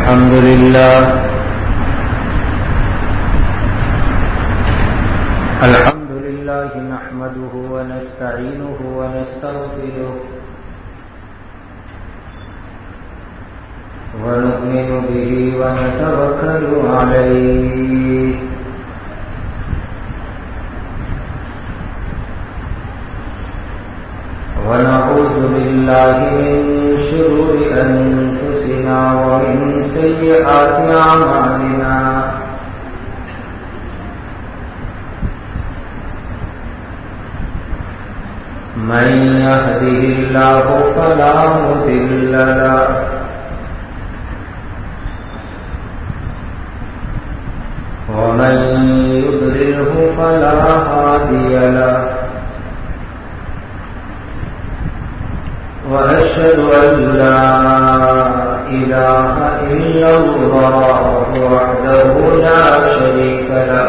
الحمد لله نحمده ونستعينه ونستغفره ونؤمن به ونتوكل عليه ونعوذ بالله من شرور أنفسنا ومن سيئات أعمالنا من يهده الله فلا مضل له ومن يضلله فلا هادي له وأشهد أن لا إله إلا الله وحده لا شريك له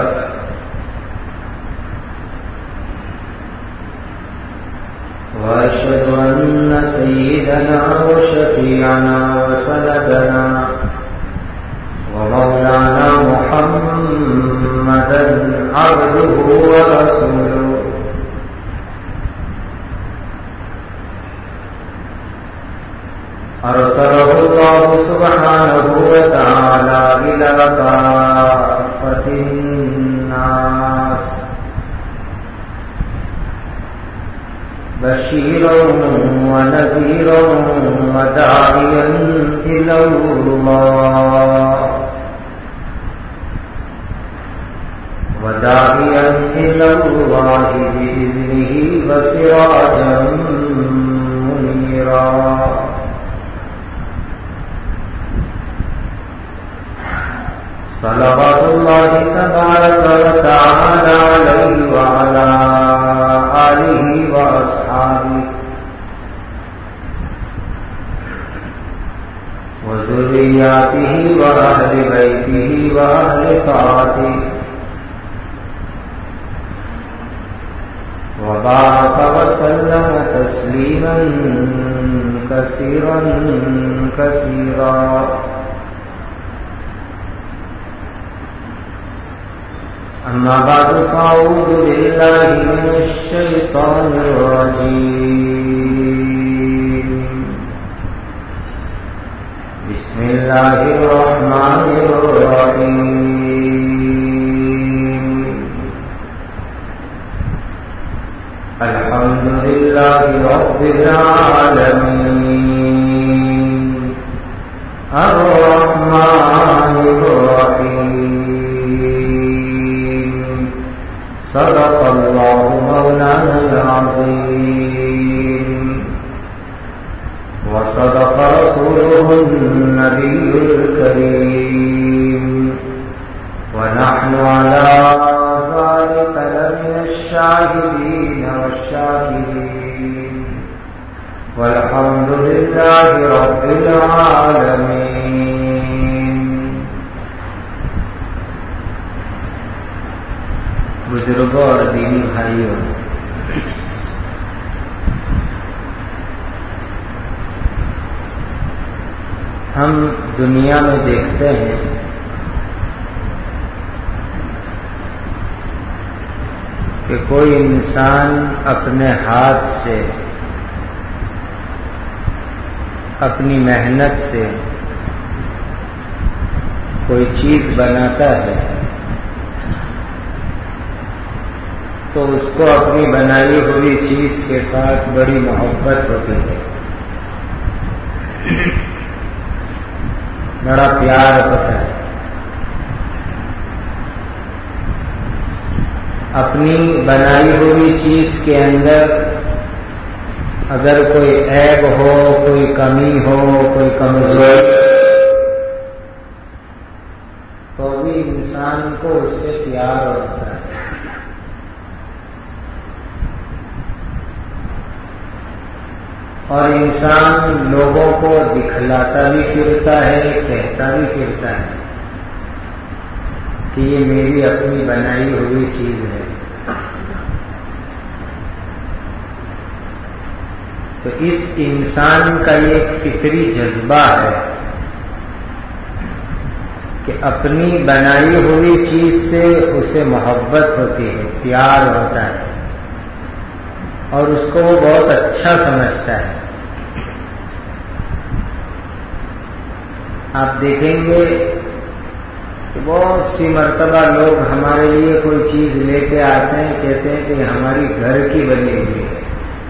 وأشهد أن سيدنا وشفيعنا وسندنا ومولانا محمدا عبده ورسوله أرسله الله سبحانه وتعالى إلى كافة الناس بشيرا ونذيرا وداعيا إلى الله بإذنه وسراجا منيرا صلوات الله تبارك وتعالى عليه وعلى آله وأصحابه وذرياته وأهل بيته وأهل طاعته وبارك وسلم تسليما كثيرا كثيرا أما بعد فأعوذ بالله من الشيطان الرجيم بسم الله الرحمن الرحيم الحمد لله رب العالمين الرحمن الرحيم صدق الله مولانا العظيم وصدق رسوله النبي الكريم ونحن على ذلك لمن الشاهدين والشاكرين والحمد لله رب العالمين. بزرگوں اور دینی بھائیوں، ہم دنیا میں دیکھتے ہیں کہ کوئی انسان اپنے ہاتھ سے اپنی محنت سے کوئی چیز بناتا ہے تو اس کو اپنی بنائی ہوئی چیز کے ساتھ بڑی محبت ہوتی ہے، بڑا پیار ہوتا ہے. اپنی بنائی ہوئی چیز کے اندر اگر کوئی عیب ہو، کوئی کمی ہو، کوئی کمزوری تو بھی انسان کو اس سے پیار ہوتا ہے. اور انسان لوگوں کو دکھلاتا بھی پھرتا ہے، کہتا بھی پھرتا ہے کہ یہ میری اپنی بنائی ہوئی چیز ہے. تو اس انسان کا ایک فطری جذبہ ہے کہ اپنی بنائی ہوئی چیز سے اسے محبت ہوتی ہے، پیار ہوتا ہے، اور اس کو وہ بہت اچھا سمجھتا ہے۔ آپ دیکھیں گے کہ بہت سی مرتبہ لوگ ہمارے لیے کوئی چیز لے کے آتے ہیں، کہتے ہیں کہ ہماری گھر کی بنی ہوئی ہے۔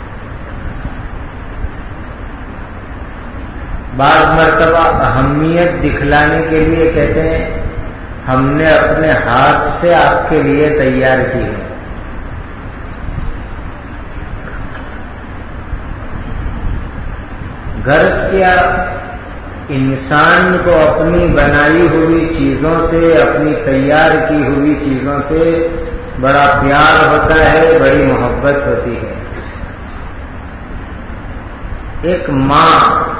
بعض مرتبہ اہمیت دکھلانے کے لیے کہتے ہیں ہم نے اپنے ہاتھ سے آپ کے لیے تیار کی ہے۔ غرض کیا، انسان کو اپنی بنائی ہوئی چیزوں سے، اپنی تیار کی ہوئی چیزوں سے بڑا پیار ہوتا ہے، بڑی محبت ہوتی ہے۔ ایک ماں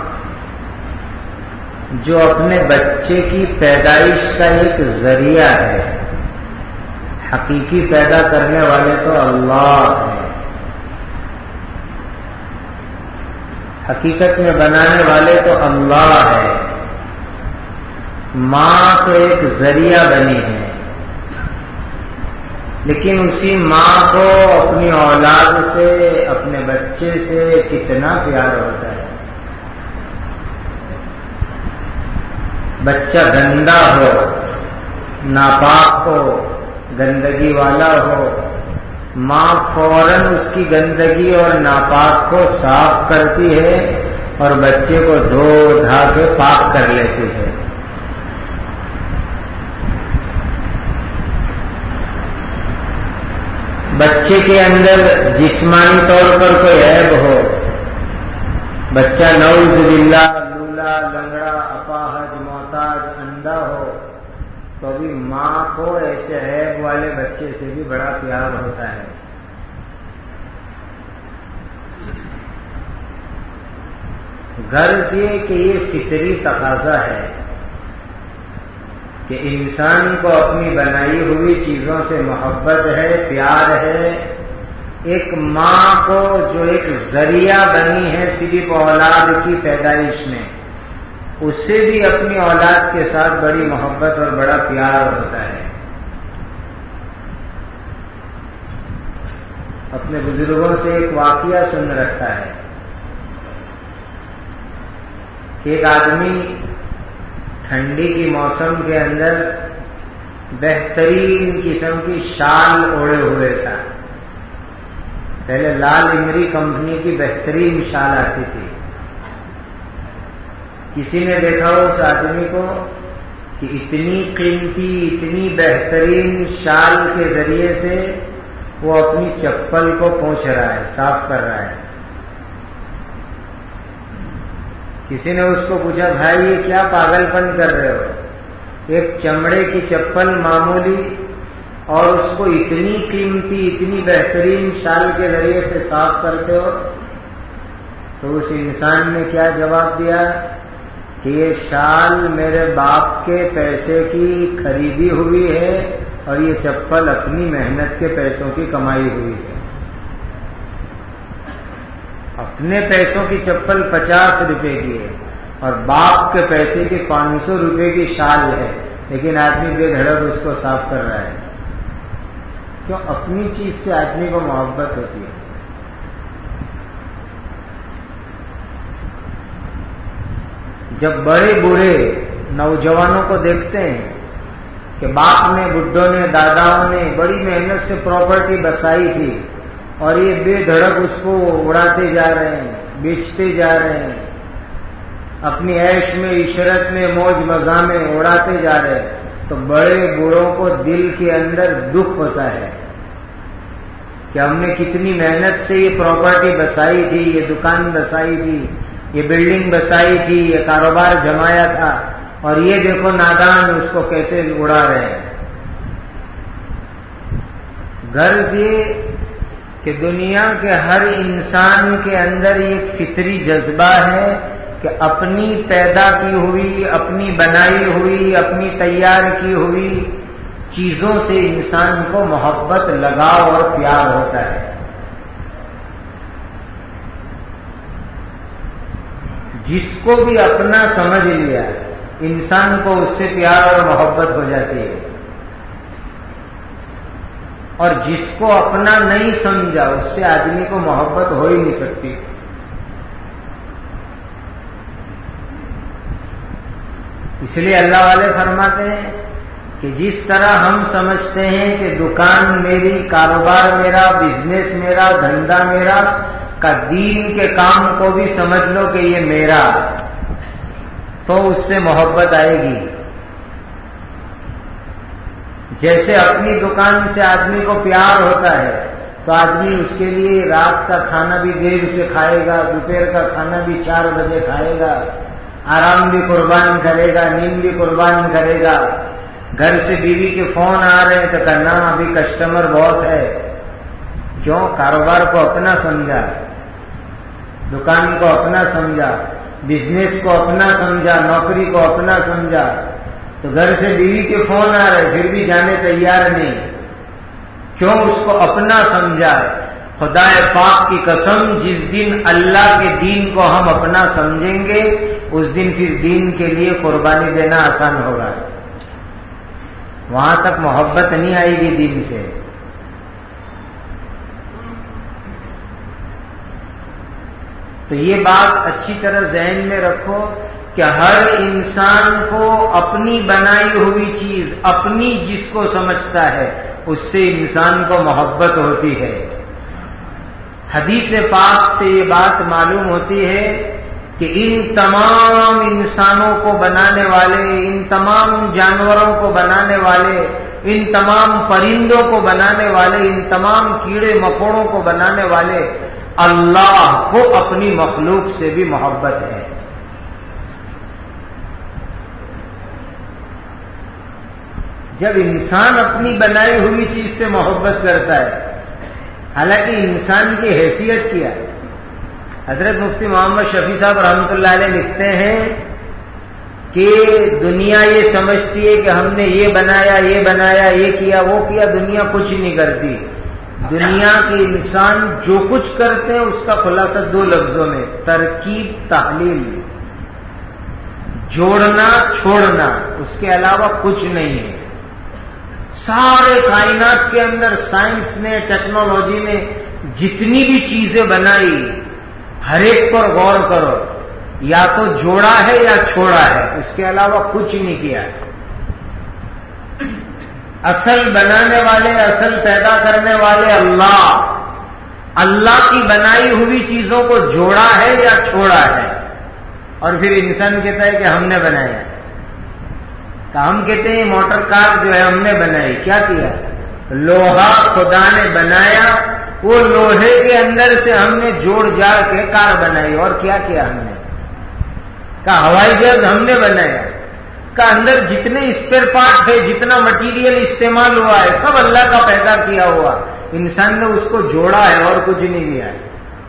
جو اپنے بچے کی پیدائش کا ایک ذریعہ ہے، حقیقی پیدا کرنے والے تو اللہ ہیں، حقیقت میں بنانے والے تو اللہ ہے۔ ماں تو ایک ذریعہ بنی ہے، لیکن اسی ماں کو اپنی اولاد سے، اپنے بچے سے کتنا پیار ہوتا ہے۔ بچہ گندا ہو، ناپاک ہو، گندگی والا ہو، ماں فوراً اس کی گندگی اور ناپاک کو صاف کرتی ہے اور بچے کو دھو دھا کے پاک کر لیتی ہے۔ بچے کے اندر جسمانی طور پر کوئی عیب ہو، بچہ نعوذ باللہ لولا، لنگڑا، اپاہج، محتاج، اندھا ہو، تو بھی ماں کو ایسے عیب والے بچے سے بھی بڑا پیار ہوتا ہے۔ غرض یہ کہ یہ فطری تقاضا ہے کہ انسان کو اپنی بنائی ہوئی چیزوں سے محبت ہے، پیار ہے۔ ایک ماں کو جو ایک ذریعہ بنی ہے صرف اولاد کی پیدائش میں، اسے بھی اپنی اولاد کے ساتھ بڑی محبت اور بڑا پیار ہوتا ہے۔ اپنے بزرگوں سے ایک واقعہ سن رکھا ہے کہ ایک آدمی ٹھنڈی کی موسم کے اندر بہترین قسم کی شال اوڑے ہوئے تھا۔ پہلے لال امری کمپنی کی بہترین شال آتی تھی۔ کسی نے دیکھا ہو اس آدمی کو کہ اتنی قیمتی، اتنی بہترین شال کے ذریعے سے وہ اپنی چپل کو پوچھ رہا ہے، صاف کر رہا ہے۔ کسی نے اس کو پوچھا، بھائی یہ کیا پاگل پن کر رہے ہو؟ ایک چمڑے کی چپل معمولی اور اس کو اتنی قیمتی، اتنی بہترین شال کے ذریعے سے صاف کرتے ہو؟ تو اس انسان نے کیا جواب دیا کہ یہ شال میرے باپ کے پیسے کی خریدی ہوئی ہے اور یہ چپل اپنی محنت کے پیسوں کی کمائی ہوئی ہے۔ اپنے پیسوں کی چپل 50 روپے کی ہے اور باپ کے پیسے کی 500 روپے کی شال ہے، لیکن آدمی بے دھڑک اس کو صاف کر رہا ہے۔ کیوں؟ اپنی چیز سے آدمی کو محبت ہوتی ہے۔ جب بڑے بوڑھے نوجوانوں کو دیکھتے ہیں کہ باپ نے، بڈھوں نے، داداؤں نے بڑی محنت سے پراپرٹی بسائی تھی اور یہ بے دھڑک اس کو اڑاتے جا رہے ہیں، بیچتے جا رہے ہیں، اپنی عیش میں، عشرت میں، موج مزہ میں اڑاتے جا رہے ہیں، تو بڑے بوڑھوں کو دل کے اندر دکھ ہوتا ہے کہ ہم نے کتنی محنت سے یہ پراپرٹی بسائی تھی، یہ دکان بسائی تھی، یہ بلڈنگ بسائی تھی، یہ کاروبار جمایا تھا، اور یہ دیکھو نادان اس کو کیسے اڑا رہے ہیں۔ غرض یہ کہ دنیا کے ہر انسان کے اندر ایک فطری جذبہ ہے کہ اپنی پیدا کی ہوئی، اپنی بنائی ہوئی، اپنی تیار کی ہوئی چیزوں سے انسان کو محبت، لگاؤ اور پیار ہوتا ہے۔ جس کو بھی اپنا سمجھ لیا انسان کو اس سے پیار اور محبت ہو جاتی ہے. اور جس کو اپنا نہیں سمجھا اس سے آدمی کو محبت ہو ہی نہیں سکتی. اس لیے اللہ والے فرماتے ہیں کہ جس طرح ہم سمجھتے ہیں کہ دکان میری، کاروبار میرا، بزنس میرا، دھندا میرا، کا دین کے کام کو بھی سمجھ لو کہ یہ میرا، تو اس سے محبت آئے گی. جیسے اپنی دکان سے آدمی کو پیار ہوتا ہے تو آدمی اس کے لیے رات کا کھانا بھی دیر سے کھائے گا، دوپہر کا کھانا بھی 4 بجے کھائے گا، آرام بھی قربان کرے گا، نیند بھی قربان کرے گا. گھر سے بیوی کے فون آ رہے ہیں تو کہنا ابھی کسٹمر بہت ہے. کیوں؟ کاروبار کو اپنا سمجھا، دکان کو اپنا سمجھا، بزنس کو اپنا سمجھا، نوکری کو اپنا سمجھا. تو گھر سے بیوی کے فون آ رہے پھر بھی جانے تیار نہیں. کیوں؟ اس کو اپنا سمجھا. خدا پاک کی قسم، جس دن اللہ کے دین کو ہم اپنا سمجھیں گے اس دن پھر دین کے لیے قربانی دینا آسان ہوگا. وہاں تک محبت نہیں آئے گی دین سے. تو یہ بات اچھی طرح ذہن میں رکھو کہ ہر انسان کو اپنی بنائی ہوئی چیز، اپنی جس کو سمجھتا ہے اس سے انسان کو محبت ہوتی ہے. حدیث پاک سے یہ بات معلوم ہوتی ہے کہ ان تمام انسانوں کو بنانے والے، ان تمام جانوروں کو بنانے والے، ان تمام پرندوں کو بنانے والے، ان تمام کیڑے مکوڑوں کو بنانے والے اللہ کو اپنی مخلوق سے بھی محبت ہے. جب انسان اپنی بنائی ہوئی چیز سے محبت کرتا ہے، حالانکہ انسان کی حیثیت کیا ہے. حضرت مفتی محمد شفیع صاحب رحمۃ اللہ علیہ لکھتے ہیں کہ دنیا یہ سمجھتی ہے کہ ہم نے یہ بنایا، یہ بنایا، یہ کیا، وہ کیا. دنیا کچھ نہیں کرتی. دنیا کے انسان جو کچھ کرتے ہیں اس کا خلاصہ 2 لفظوں میں: ترکیب، تحلیل. جوڑنا، چھوڑنا، اس کے علاوہ کچھ نہیں ہے. سارے کائنات کے اندر سائنس نے، ٹیکنالوجی نے جتنی بھی چیزیں بنائی، ہر ایک پر غور کرو، یا تو جوڑا ہے یا چھوڑا ہے، اس کے علاوہ کچھ نہیں کیا. اصل بنانے والے، اصل پیدا کرنے والے اللہ. اللہ کی بنائی ہوئی چیزوں کو جوڑا ہے یا چھوڑا ہے. اور پھر انسان کہتا ہے کہ ہم نے بنایا. کہ ہم کہتے ہیں موٹر کار جو ہے ہم نے بنائی. کیا کیا؟ لوہا خدا نے بنایا، وہ لوہے کے اندر سے ہم نے جوڑ جاڑ کے کار بنائی. اور کیا کیا ہم نے؟ کہ ہوائی جہاز ہم نے بنایا. کا اندر جتنے اسپیئر پارٹ ہے، جتنا مٹیریل استعمال ہوا ہے، سب اللہ کا پیدا کیا ہوا. انسان نے اس کو جوڑا ہے اور کچھ نہیں کیا ہے.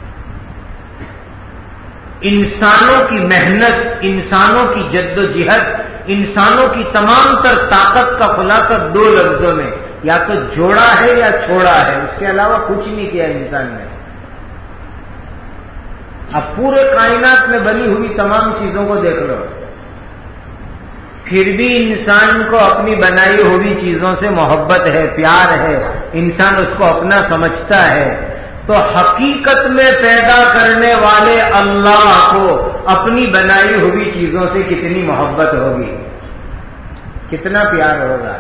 انسانوں کی محنت، انسانوں کی جد و جہد، انسانوں کی تمام تر طاقت کا خلاصہ 2 لفظوں میں: یا تو جوڑا ہے یا چھوڑا ہے. اس کے علاوہ کچھ نہیں کیا انسان نے. اب پورے کائنات میں بنی ہوئی تمام چیزوں کو دیکھ لو، پھر بھی انسان کو اپنی بنائی ہوئی چیزوں سے محبت ہے، پیار ہے. انسان اس کو اپنا سمجھتا ہے. تو حقیقت میں پیدا کرنے والے اللہ کو اپنی بنائی ہوئی چیزوں سے کتنی محبت ہوگی، کتنا پیار ہوگا.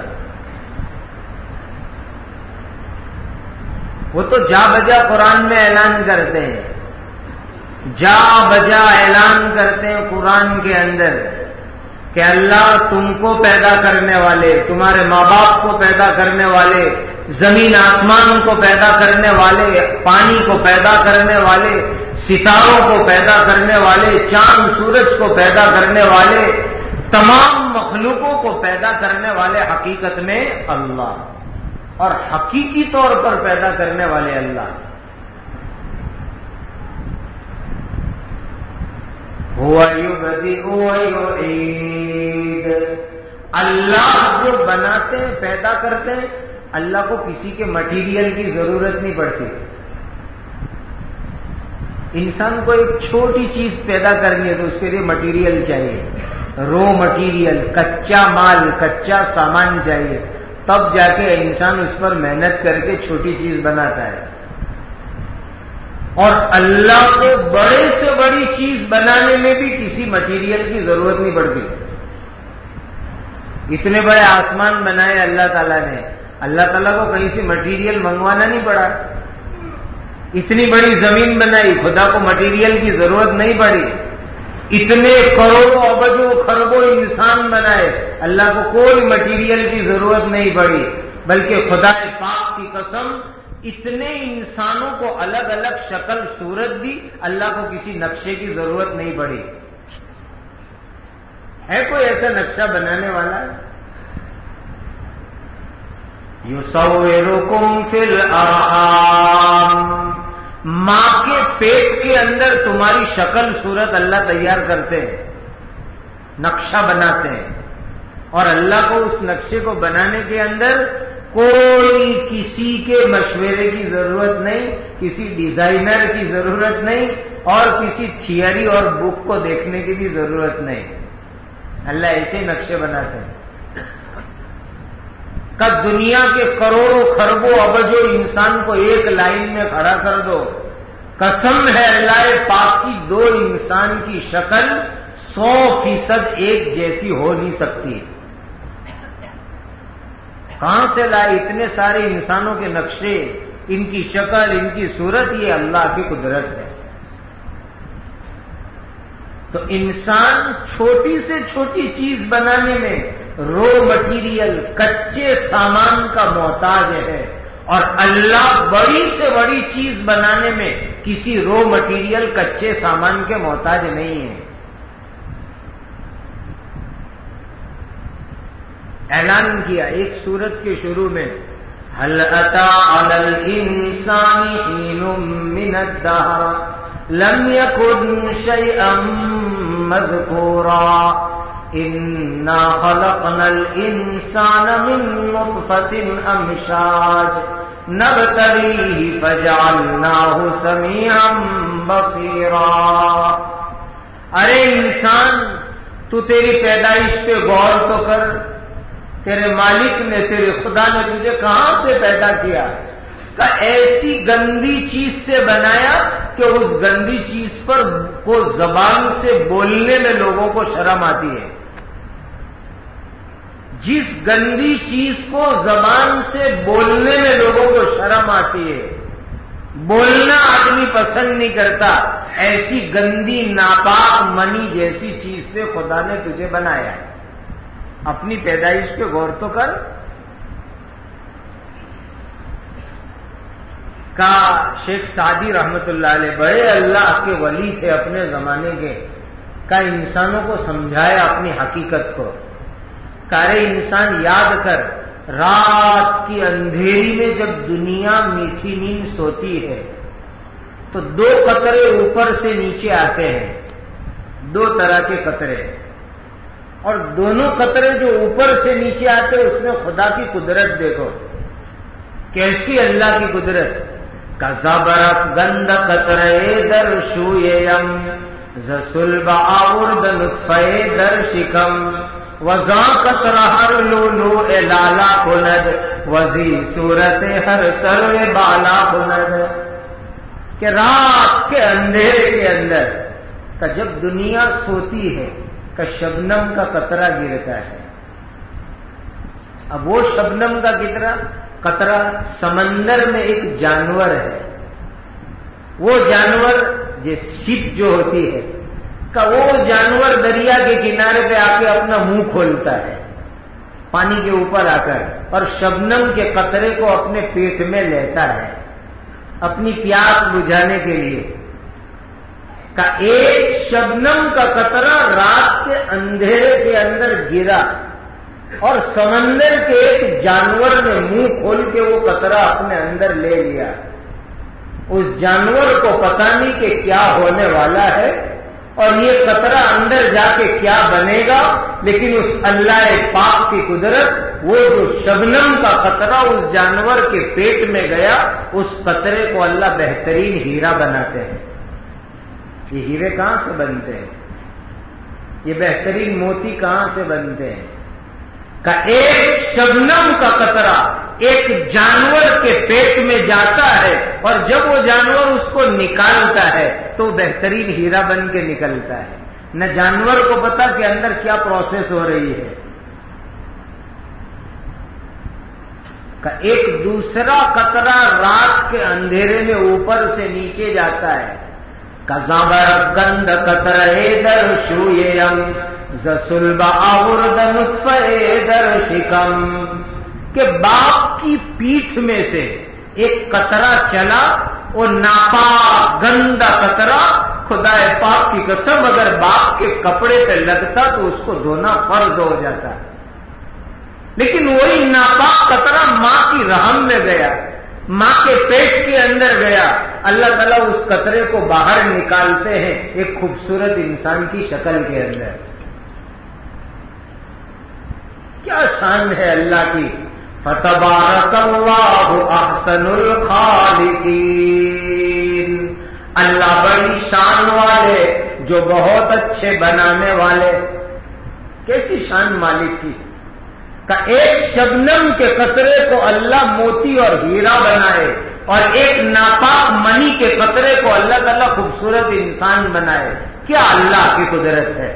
وہ تو جا بجا قرآن میں اعلان کرتے ہیں، جا بجا اعلان کرتے ہیں قرآن کے اندر کہ اللہ تم کو پیدا کرنے والے، تمہارے ماں باپ کو پیدا کرنے والے، زمین آسمان کو پیدا کرنے والے، پانی کو پیدا کرنے والے، ستاروں کو پیدا کرنے والے، چاند سورج کو پیدا کرنے والے، تمام مخلوقوں کو پیدا کرنے والے حقیقت میں اللہ، اور حقیقی طور پر پیدا کرنے والے اللہ. هو يبدئ ويعيد. اللہ جو بناتے ہیں، پیدا کرتے ہیں، اللہ کو کسی کے مٹیریل کی ضرورت نہیں پڑتی. انسان کو ایک چھوٹی چیز پیدا کرنی ہے تو اس کے لیے مٹیریل چاہیے. رو مٹیریل، کچا مال، کچا سامان چاہیے، تب جا کے انسان اس پر محنت کر کے چھوٹی چیز بناتا ہے. اور اللہ کو بڑے سے بڑی چیز بنانے میں بھی کسی مٹیریل کی ضرورت نہیں پڑتی. اتنے بڑے آسمان بنائے اللہ تعالیٰ نے، اللہ تعالیٰ کو کہیں سے مٹیریل منگوانا نہیں پڑا. اتنی بڑی زمین بنائی، خدا کو مٹیریل کی ضرورت نہیں پڑی. اتنے کروڑوں ابجوں خربوں انسان بنائے، اللہ کو کوئی مٹیریل کی ضرورت نہیں پڑی. بلکہ خدا پاک کی قسم، اتنے انسانوں کو الگ الگ شکل صورت دی، اللہ کو کسی نقشے کی ضرورت نہیں پڑی. ہے کوئی ایسا نقشہ بنانے والا؟ یصورکم فی الارحام، ماں کے پیٹ کے اندر تمہاری شکل صورت اللہ تیار کرتے ہیں، نقشہ بناتے ہیں. اور اللہ کو اس نقشے کو بنانے کے اندر کوئی کسی کے مشورے کی ضرورت نہیں، کسی ڈیزائنر کی ضرورت نہیں، اور کسی تھیوری اور بک کو دیکھنے کی بھی ضرورت نہیں. اللہ ایسے نقشے بناتے ہیں. کب دنیا کے کروڑوں خربوں ابجوں انسان کو ایک لائن میں کھڑا کر دو، قسم ہے اللہ پاک کی، دو انسان کی شکل 100% ایک جیسی ہو نہیں سکتی. کہاں سے لائے اتنے سارے انسانوں کے نقشے، ان کی شکل، ان کی صورت؟ یہ اللہ کی قدرت ہے. تو انسان چھوٹی سے چھوٹی چیز بنانے میں رو مٹیریل، کچے سامان کا محتاج ہے، اور اللہ بڑی سے بڑی چیز بنانے میں کسی رو مٹیریل، کچے سامان کے محتاج نہیں ہے. اعلان کیا ایک سورت کے شروع میں، هل أتى على الإنسان حين من الدهر لم يكن شيئا مذكورا إنا خلقنا الإنسان من نطفة أمشاج نبتليه فجعلناه سميعا بصيرا. ارے انسان، تو تیری پیدائش پہ غور تو کر. تیرے مالک نے، تیرے خدا نے تجھے کہاں سے پیدا کیا؟ کہ ایسی گندی چیز سے بنایا کہ اس گندی چیز پر کو زبان سے بولنے میں لوگوں کو شرم آتی ہے. جس گندی چیز کو زبان سے بولنے میں لوگوں کو شرم آتی ہے، بولنا آدمی پسند نہیں کرتا، ایسی گندی ناپاک منی جیسی چیز سے خدا نے تجھے بنایا. اپنی پیدائش پہ غور تو کر. کا شیخ سعدی رحمت اللہ علیہ بڑے اللہ کے ولی تھے اپنے زمانے کے، کا انسانوں کو سمجھایا اپنی حقیقت کو. کارے انسان یاد کر، رات کی اندھیری میں جب دنیا میٹھی نیند سوتی ہے تو دو قطرے اوپر سے نیچے آتے ہیں، دو طرح کے قطرے، اور دونوں قطرے جو اوپر سے نیچے آتے ہیں اس میں خدا کی قدرت دیکھو کیسی اللہ کی قدرت. کزبرت گند قطرے در شویم زسلب آورد نطفے در شکم وزا قطر ہر لولو الالا کند وزی صورت ہر سر بالا کند. کہ رات کے اندھیرے کے اندر کا جب دنیا سوتی ہے کا شبنم کا قطرہ گرتا ہے. اب وہ شبنم کا قطرہ سمندر میں ایک جانور ہے، وہ جانور شپ جو ہوتی ہے کا وہ جانور دریا کے کنارے پہ آ کے اپنا منہ کھولتا ہے پانی کے اوپر آ کر، اور شبنم کے قطرے کو اپنے پیٹ میں لیتا ہے اپنی پیاس بجھانے کے لیے. کا ایک شبنم کا قطرہ رات کے اندھیرے کے اندر گرا اور سمندر کے ایک جانور نے منہ کھول کے وہ قطرہ اپنے اندر لے لیا. اس جانور کو پتہ نہیں کہ کیا ہونے والا ہے اور یہ قطرہ اندر جا کے کیا بنے گا، لیکن اس اللہ پاک کی قدرت، وہ جو شبنم کا قطرہ اس جانور کے پیٹ میں گیا، اس قطرے کو اللہ بہترین ہیرا بناتے ہیں. یہ ہیرے کہاں سے بنتے ہیں؟ یہ بہترین موتی کہاں سے بنتے ہیں؟ کہ ایک شبنم کا قطرہ ایک جانور کے پیٹ میں جاتا ہے اور جب وہ جانور اس کو نکالتا ہے تو بہترین ہیرا بن کے نکلتا ہے. نہ جانور کو پتا کہ اندر کیا پروسیس ہو رہی ہے. کہ ایک دوسرا قطرہ رات کے اندھیرے میں اوپر سے نیچے جاتا ہے. کزابر گند قطرے در شویم زسلب آورد نطفے در شکم. کہ باپ کی پیٹھ میں سے ایک قطرہ چلا، وہ ناپاک گندا قطرہ، خدا پاک کی قسم اگر باپ کے کپڑے پہ لگتا تو اس کو دھونا فرض ہو جاتا. لیکن وہی ناپاک قطرہ ماں کی رحم میں گیا، ماں کے پیٹ کے اندر گیا. اللہ تعالیٰ اس قطرے کو باہر نکالتے ہیں ایک خوبصورت انسان کی شکل کے اندر. کیا شان ہے اللہ کی. فتبارک اللہ احسن الخالقین. اللہ بڑی شان والے جو بہت اچھے بنانے والے. کیسی شان مالک کی کہ ایک شبنم کے قطرے کو اللہ موتی اور ہیرا بنائے اور ایک ناپاک منی کے قطرے کو اللہ تعالیٰ خوبصورت انسان بنائے. کیا اللہ کی قدرت ہے.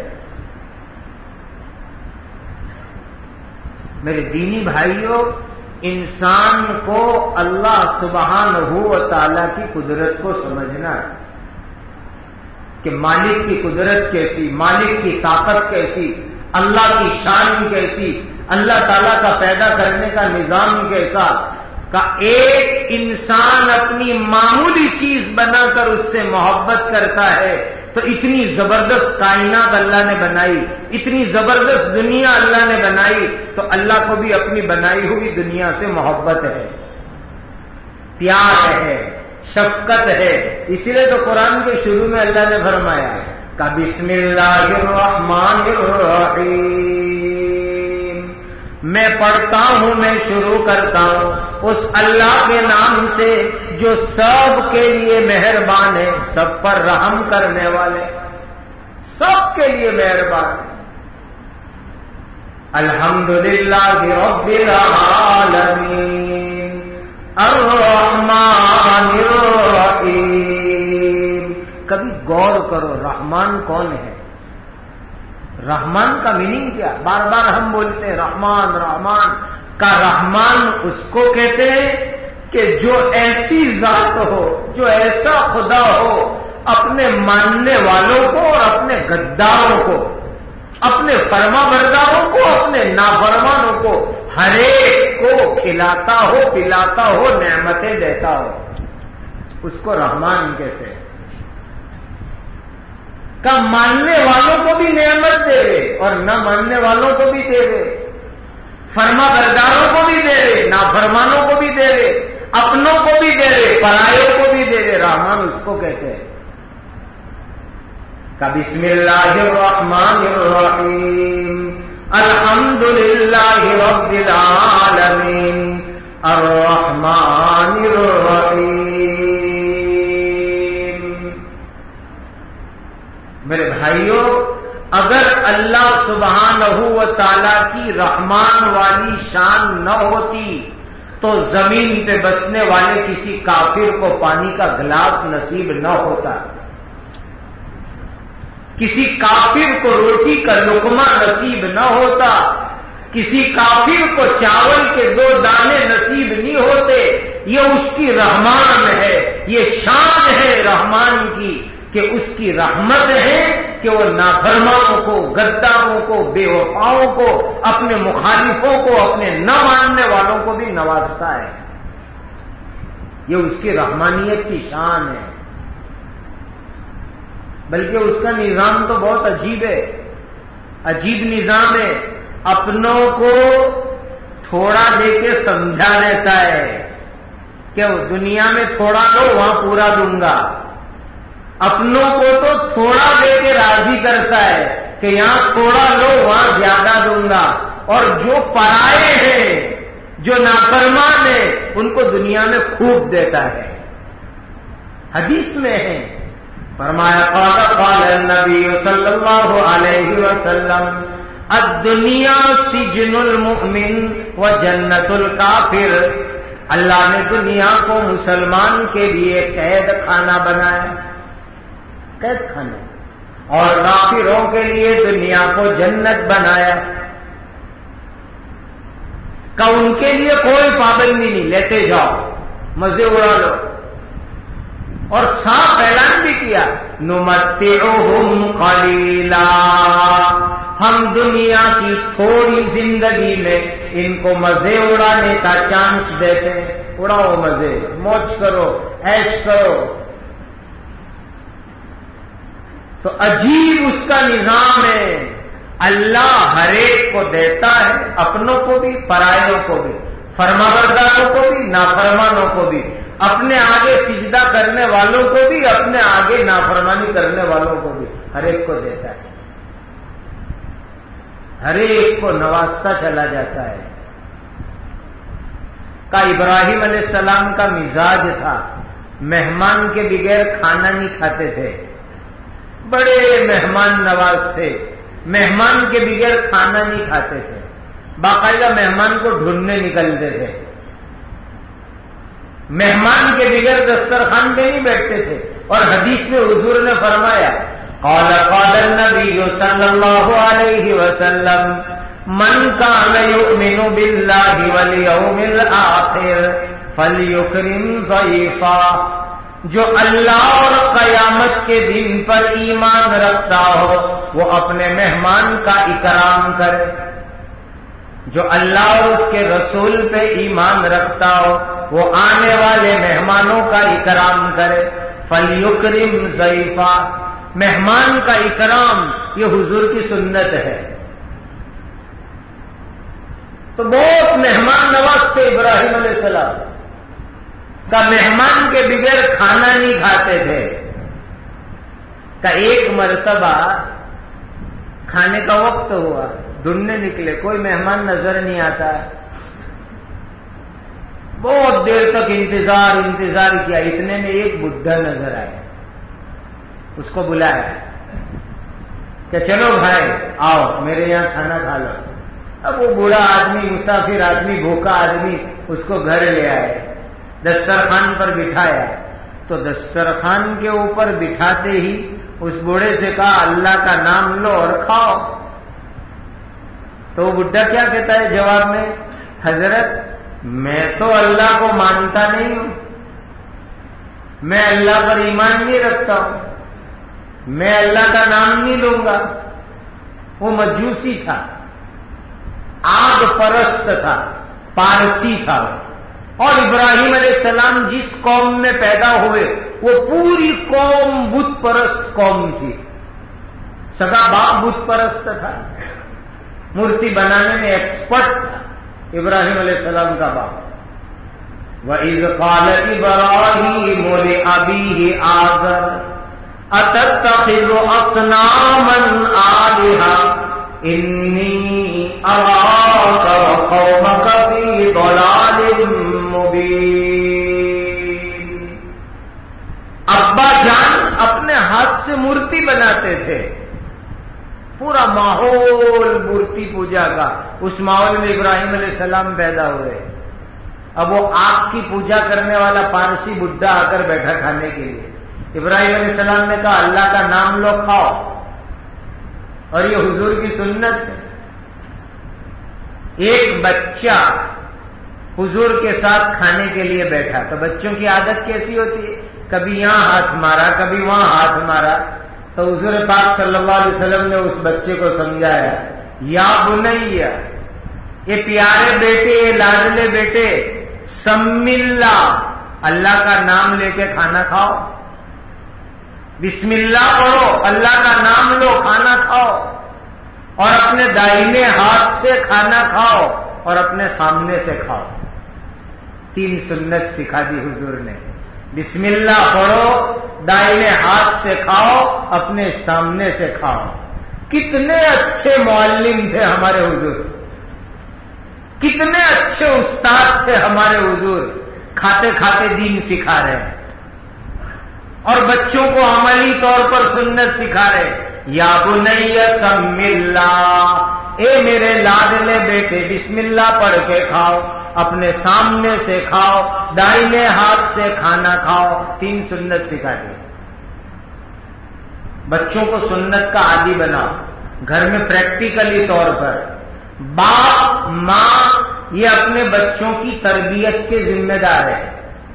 میرے دینی بھائیوں، انسان کو اللہ سبحانہ و تعالی کی قدرت کو سمجھنا ہے کہ مالک کی قدرت کیسی، مالک کی طاقت کیسی، اللہ کی شان کیسی، اللہ تعالیٰ کا پیدا کرنے کا نظام کیسا. کہ ایک انسان اپنی معمولی چیز بنا کر اس سے محبت کرتا ہے تو اتنی زبردست کائنات اللہ نے بنائی، اتنی زبردست دنیا اللہ نے بنائی، تو اللہ کو بھی اپنی بنائی ہوئی دنیا سے محبت ہے، پیار ہے، شفقت ہے. اسی لیے تو قرآن کے شروع میں اللہ نے فرمایا کہ بسم اللہ الرحمن الرحیم. میں پڑھتا ہوں، میں شروع کرتا ہوں اس اللہ کے نام سے جو سب کے لیے مہربان ہے، سب پر رحم کرنے والے، سب کے لیے مہربان. الحمدللہ رب العالمین الرحمن الرحیم. کبھی غور کرو رحمان کون ہے. رحمان کا میننگ کیا؟ بار بار ہم بولتے ہیں رحمان رحمان کا. رحمان اس کو کہتے ہیں کہ جو ایسی ذات ہو، جو ایسا خدا ہو، اپنے ماننے والوں کو اور اپنے غداروں کو، اپنے فرما برداروں کو، اپنے نافرمانوں کو، ہر ایک کو کھلاتا ہو، پلاتا ہو، نعمتیں دیتا ہو. اس کو رحمان کہتے ہیں. کہ ماننے والوں کو بھی نعمت دے دے اور نہ ماننے والوں کو بھی دے دے، فرما برداروں کو بھی دے دے، نافرمانوں کو بھی دے دے، اپنوں کو بھی دے دے، پرایوں کو بھی دے دے. رحمان اس کو کہتے ہیں. کہ بسم اللہ الرحمن الرحیم الحمدللہ رب العالمین الرحمن الرحیم. میرے بھائیوں، اگر اللہ سبحانہ و تعالی کی رحمان والی شان نہ ہوتی تو زمین پہ بسنے والے کسی کافر کو پانی کا گلاس نصیب نہ ہوتا، کسی کافر کو روٹی کا لقمہ نصیب نہ ہوتا، کسی کافر کو چاول کے 2 دانے نصیب نہیں ہوتے. یہ اس کی رحمان ہے، یہ شان ہے رحمان کی کہ اس کی رحمت ہے کہ وہ نافرمانوں کو، غداروں کو، بے وفاؤں کو، اپنے مخالفوں کو، اپنے نہ ماننے والوں کو بھی نوازتا ہے. یہ اس کی رحمانیت کی شان ہے. بلکہ اس کا نظام تو بہت عجیب ہے، عجیب نظام ہے. اپنوں کو تھوڑا دے کے سمجھا دیتا ہے کہ دنیا میں تھوڑا دو وہاں پورا دوں گا. اپنوں کو تو تھوڑا دے کے راضی کرتا ہے کہ یہاں تھوڑا لو وہاں زیادہ دوں گا. اور جو پرائے ہیں، جو نافرمان ہیں، ان کو دنیا میں خوب دیتا ہے. حدیث میں ہے، فرمایا قال قال النبی صلی اللہ علیہ وسلم الدنیا سجن المؤمن و جنت الکافر. اللہ نے دنیا کو مسلمان کے لیے قید خانہ بنایا، قید خانہ، اور کافروں کے لیے دنیا کو جنت بنایا. کہ ان کے لیے کوئی پابندی نہیں، لیتے جاؤ، مزے اڑا لو. اور صاف اعلان بھی کیا، نمتعہم قلیلا، ہم دنیا کی تھوڑی زندگی میں ان کو مزے اڑانے کا چانس دیتے ہیں. اڑاؤ مزے، موج کرو، عیش کرو. تو عجیب اس کا نظام ہے. اللہ ہر ایک کو دیتا ہے، اپنوں کو بھی، پرائیوں کو بھی، فرمانبرداروں کو بھی، نافرمانوں کو بھی، اپنے آگے سجدہ کرنے والوں کو بھی، اپنے آگے نافرمانی کرنے والوں کو بھی، ہر ایک کو دیتا ہے. ہر ایک کو نوازتا چلا جاتا ہے. کا ابراہیم علیہ السلام کا مزاج تھا، مہمان کے بغیر کھانا نہیں کھاتے تھے. بڑے مہمان نواز تھے، مہمان کے بغیر کھانا نہیں کھاتے تھے. باقاعدہ مہمان کو ڈھونڈنے نکلتے تھے. مہمان کے بغیر دسترخوان پہ نہیں بیٹھتے تھے. اور حدیث میں حضور نے فرمایا، قال النبی صلی اللہ علیہ وسلم من کان یؤمن باللہ والیوم الآخر فلیکرم ضیفا. جو اللہ اور قیامت کے دن پر ایمان رکھتا ہو وہ اپنے مہمان کا اکرام کرے. جو اللہ اور اس کے رسول پہ ایمان رکھتا ہو وہ آنے والے مہمانوں کا اکرام کرے. فلیکرم ضیفا، مہمان کا اکرام یہ حضور کی سنت ہے. تو بہت مہمان نواز تھے ابراہیم علیہ السلام. کا مہمان کے بغیر کھانا نہیں کھاتے تھے. کا ایک مرتبہ کھانے کا وقت ہوا، ڈھونڈنے نکلے، کوئی مہمان نظر نہیں آتا. بہت دیر تک انتظار کیا. اتنے میں ایک بڈھا نظر آیا. اس کو بلایا کہ چلو بھائی آؤ میرے یہاں کھانا کھا لو. اب وہ بوڑھا آدمی، مسافر آدمی، بھوکا آدمی اس کو گھر لے آئے، دسترخوان پر بٹھایا. تو دسترخوان کے اوپر بٹھاتے ہی اس بوڑھے سے کہا اللہ کا نام لو اور کھاؤ. تو وہ بڈھا کیا کہتا ہے جواب میں، حضرت میں تو اللہ کو مانتا نہیں ہوں، میں اللہ پر ایمان نہیں رکھتا ہوں، میں اللہ کا نام نہیں لوں گا. وہ مجوسی تھا، آگ پرست تھا، پارسی تھا. اور ابراہیم علیہ السلام جس قوم میں پیدا ہوئے وہ پوری قوم بت پرست قوم تھی. سگا باپ بت پرست تھا، مورتی بنانے میں ایکسپرٹ تھا ابراہیم علیہ السلام کا باپ. وَإِذْ قَالَ إِبْرَاهِيمُ لِأَبِيهِ آزَرَ أَتَتَّخِذُ أَصْنَامًا آلِهَةً إِنِّي أَرَاكَ وَقَوْمَكَ فِي ضَلَالٍ مُبِينٍ. ابا جان اپنے ہاتھ سے مورتی بناتے تھے، پورا ماحول مورتی پوجا کا. اس ماحول میں ابراہیم علیہ السلام پیدا ہوئے. اب وہ آگ کی پوجا کرنے والا پارسی بڈھا آ کر بیٹھا کھانے کے لیے. ابراہیم علیہ السلام نے کہا اللہ کا نام لو، کھاؤ. اور یہ حضور کی سنت ہے. ایک بچہ حضور کے ساتھ کھانے کے لیے بیٹھا تو بچوں کی عادت کیسی ہوتی ہے، کبھی یہاں ہاتھ مارا کبھی وہاں ہاتھ مارا. تو حضور پاک صلی اللہ علیہ وسلم نے اس بچے کو سمجھایا، یا بنیا، یہ پیارے بیٹے، یہ لاڈلے بیٹے، سم اللہ، اللہ کا نام لے کے کھانا کھاؤ. بسم اللہ پڑھو، اللہ کا نام لو، کھانا کھاؤ. اور اپنے دائنے ہاتھ سے کھانا کھاؤ اور اپنے سامنے سے کھاؤ. 3 سنت سکھا دی حضور نے. بسم اللہ پڑھو، دائنے ہاتھ سے کھاؤ، اپنے سامنے سے کھاؤ. کتنے اچھے معلم تھے ہمارے حضور، کتنے اچھے استاد تھے ہمارے حضور. کھاتے کھاتے دین سکھا رہے ہیں. اور بچوں کو عملی طور پر سنت سکھا رہے. یا بنی سم اللہ، اے میرے لاڈلے بیٹے بسم اللہ پڑھ کے کھاؤ، اپنے سامنے سے کھاؤ، دائنے ہاتھ سے کھانا کھاؤ. 3 سنت سکھا دی. بچوں کو سنت کا عادی بناؤ گھر میں پریکٹیکلی طور پر. باپ ماں یہ اپنے بچوں کی تربیت کے ذمہ دار ہے.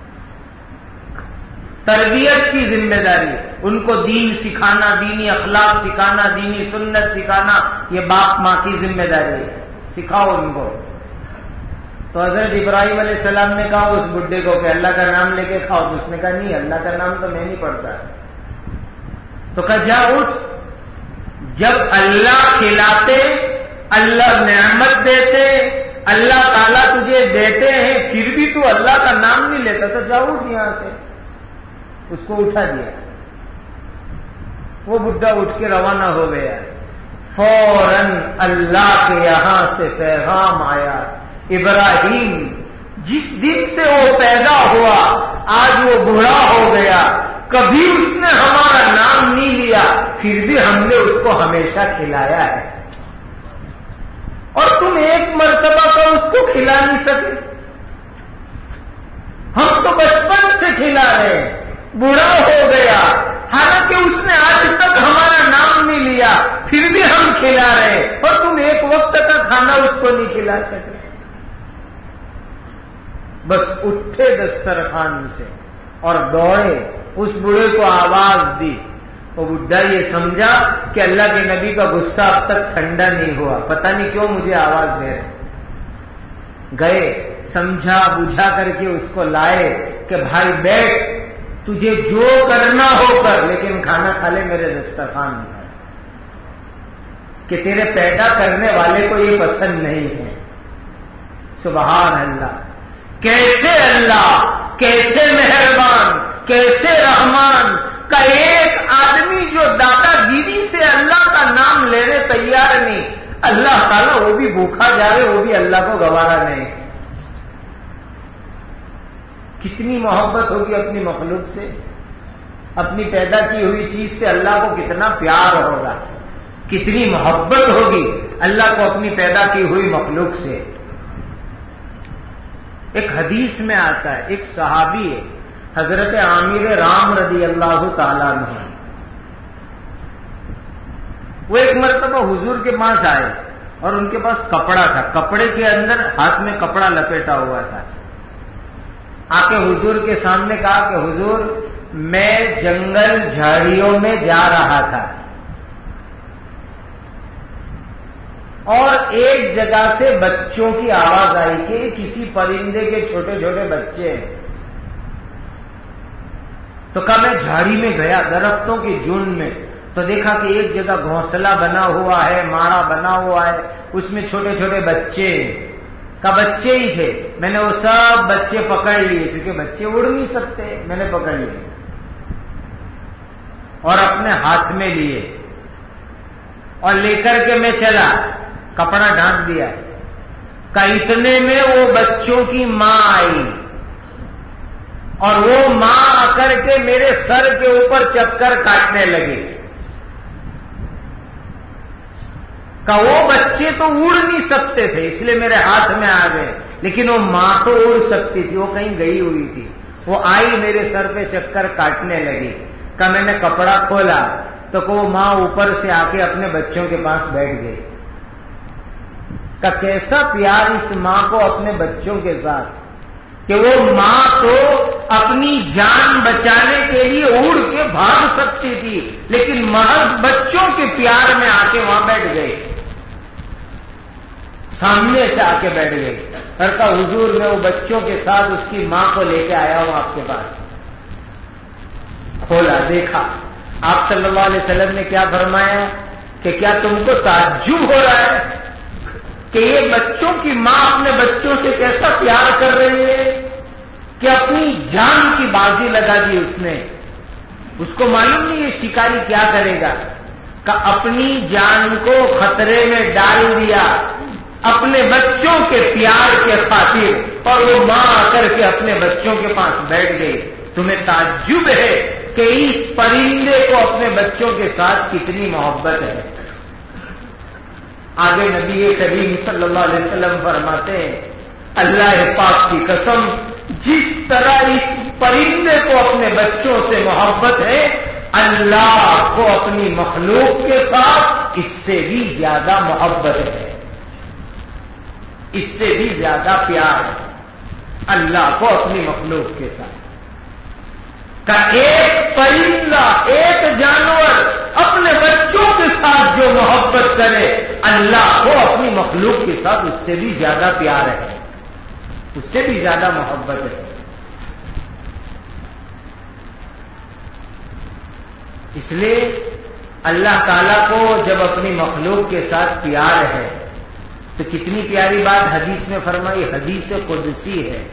تربیت کی ذمہ داری، ان کو دین سکھانا، دینی اخلاق سکھانا، دینی سنت سکھانا، یہ باپ ماں کی ذمہ داری ہے. سکھاؤ ان کو. تو حضرت ابراہیم علیہ السلام نے کہا اس بڈھے کو کہ اللہ کا نام لے کے کھاؤ. تو اس نے کہا نہیں، اللہ کا نام تو میں نہیں پڑھتا. تو کہا جا اٹھ. جب اللہ کھلاتے، اللہ نعمت دیتے، اللہ تعالیٰ تجھے دیتے ہیں، پھر بھی تو اللہ کا نام نہیں لیتا، تو جا اٹھ یہاں سے. اس کو اٹھا دیا. وہ بڈھا اٹھ کے روانہ ہو گیا. فوراً اللہ کے یہاں سے پیغام آیا، ابراہیم جس دن سے وہ پیدا ہوا آج وہ بوڑھا ہو گیا، کبھی اس نے ہمارا نام نہیں لیا، پھر بھی ہم نے اس کو ہمیشہ کھلایا ہے. اور تم ایک مرتبہ تو اس کو کھلا نہیں سکے. ہم تو بچپن سے کھلا رہے ہیں، بوڑھا ہو گیا، حالانکہ اس نے آج تک ہمارا نام نہیں لیا، پھر بھی ہم کھلا رہے ہیں، اور تم ایک وقت کا کھانا اس کو نہیں کھلا سکے. بس اٹھے دسترخوان سے اور دوڑے، اس بوڑھے کو آواز دی. وہ بڈھا یہ سمجھا کہ اللہ کے نبی کا غصہ اب تک ٹھنڈا نہیں ہوا، پتہ نہیں کیوں مجھے آواز دے رہے. گئے، سمجھا بجھا کر کے اس کو لائے کہ بھائی بیٹھ، تجھے جو کرنا ہو کر، لیکن کھانا کھا لے میرے دسترخوان میں، کہ تیرے پیدا کرنے والے کو یہ پسند نہیں ہے. سبحان اللہ. کیسے اللہ، کیسے مہربان، کیسے رحمان کا ایک آدمی جو دادا گیری سے اللہ کا نام لینے تیار نہیں، اللہ تعالیٰ وہ بھی بھوکھا جا رہے، وہ بھی اللہ کو گوارا نہیں. کتنی محبت ہوگی اپنی مخلوق سے، اپنی پیدا کی ہوئی چیز سے اللہ کو کتنا پیار ہوگا، کتنی محبت ہوگی اللہ کو اپنی پیدا کی ہوئی مخلوق سے. ایک حدیث میں آتا ہے، ایک صحابی ہے حضرت عامر رام رضی اللہ تعالیٰ عنہ، وہ ایک مرتبہ حضور کے پاس آئے اور ان کے پاس کپڑا تھا، کپڑے کے اندر ہاتھ میں کپڑا لپیٹا ہوا تھا. آ کے حضور کے سامنے کہا کہ حضور میں جنگل جھاڑیوں میں جا رہا تھا اور ایک جگہ سے بچوں کی آواز آئی کہ کسی پرندے کے چھوٹے چھوٹے بچے ہیں. تو کہا میں جھاڑی میں گیا درختوں کے جھنڈ میں، تو دیکھا کہ ایک جگہ گھونسلہ بنا ہوا ہے، ماڑا بنا ہوا ہے، اس میں چھوٹے چھوٹے بچے ہیں. کا بچے ہی تھے. میں نے وہ سب بچے پکڑ لیے، کیونکہ بچے اڑ نہیں سکتے، میں نے پکڑ لیے اور اپنے ہاتھ میں لیے اور لے کر کے میں چلا، کپڑا ڈھانپ دیا. کہ اتنے میں وہ بچوں کی ماں آئی اور وہ ماں آ کر کے میرے سر کے اوپر چکر کاٹنے لگی. کہ وہ بچے تو اڑ نہیں سکتے تھے اس لیے میرے ہاتھ میں آ گئے، لیکن وہ ماں تو اڑ سکتی تھی، وہ کہیں گئی ہوئی تھی. وہ آئی میرے سر پہ چکر کاٹنے لگی. کہ میں نے کپڑا کھولا تو وہ ماں اوپر سے آ کے اپنے بچوں کے پاس بیٹھ گئی. کہ کیسا پیار اس ماں کو اپنے بچوں کے ساتھ، کہ وہ ماں تو اپنی جان بچانے کے لیے اڑ کے بھاگ سکتی تھی، لیکن محض بچوں کے پیار میں آ کے وہاں بیٹھ گئے، سامنے سے آ کے بیٹھ گئے. اور کہا حضور میں وہ بچوں کے ساتھ اس کی ماں کو لے کے آیا ہوں آپ کے پاس. کھولا، دیکھا آپ صلی اللہ علیہ وسلم نے کیا فرمایا کہ کیا تم کو تعجب ہو رہا ہے کہ یہ بچوں کی ماں اپنے بچوں سے کیسا پیار کر رہی ہے کہ اپنی جان کی بازی لگا دی اس نے. اس کو معلوم نہیں یہ شکاری کیا کرے گا، کہ اپنی جان کو خطرے میں ڈال دیا اپنے بچوں کے پیار کے خاطر، اور وہ ماں آ کر کے اپنے بچوں کے پاس بیٹھ گئی. تمہیں تعجب ہے کہ اس پرندے کو اپنے بچوں کے ساتھ کتنی محبت ہے. آگے نبی کریم صلی اللہ علیہ وسلم فرماتے ہیں اللہ پاک کی قسم جس طرح اس پرندے کو اپنے بچوں سے محبت ہے اللہ کو اپنی مخلوق کے ساتھ اس سے بھی زیادہ محبت ہے، اس سے بھی زیادہ پیار ہے اللہ کو اپنی مخلوق کے ساتھ. کا ایک پرندہ ایک جانور اپنے بچوں کے ساتھ جو محبت کرے اللہ کو اپنی مخلوق کے ساتھ اس سے بھی زیادہ پیار ہے، اس سے بھی زیادہ محبت ہے. اس لیے اللہ تعالیٰ کو جب اپنی مخلوق کے ساتھ پیار ہے تو کتنی پیاری بات حدیث میں فرمائی، حدیث قدسی ہے.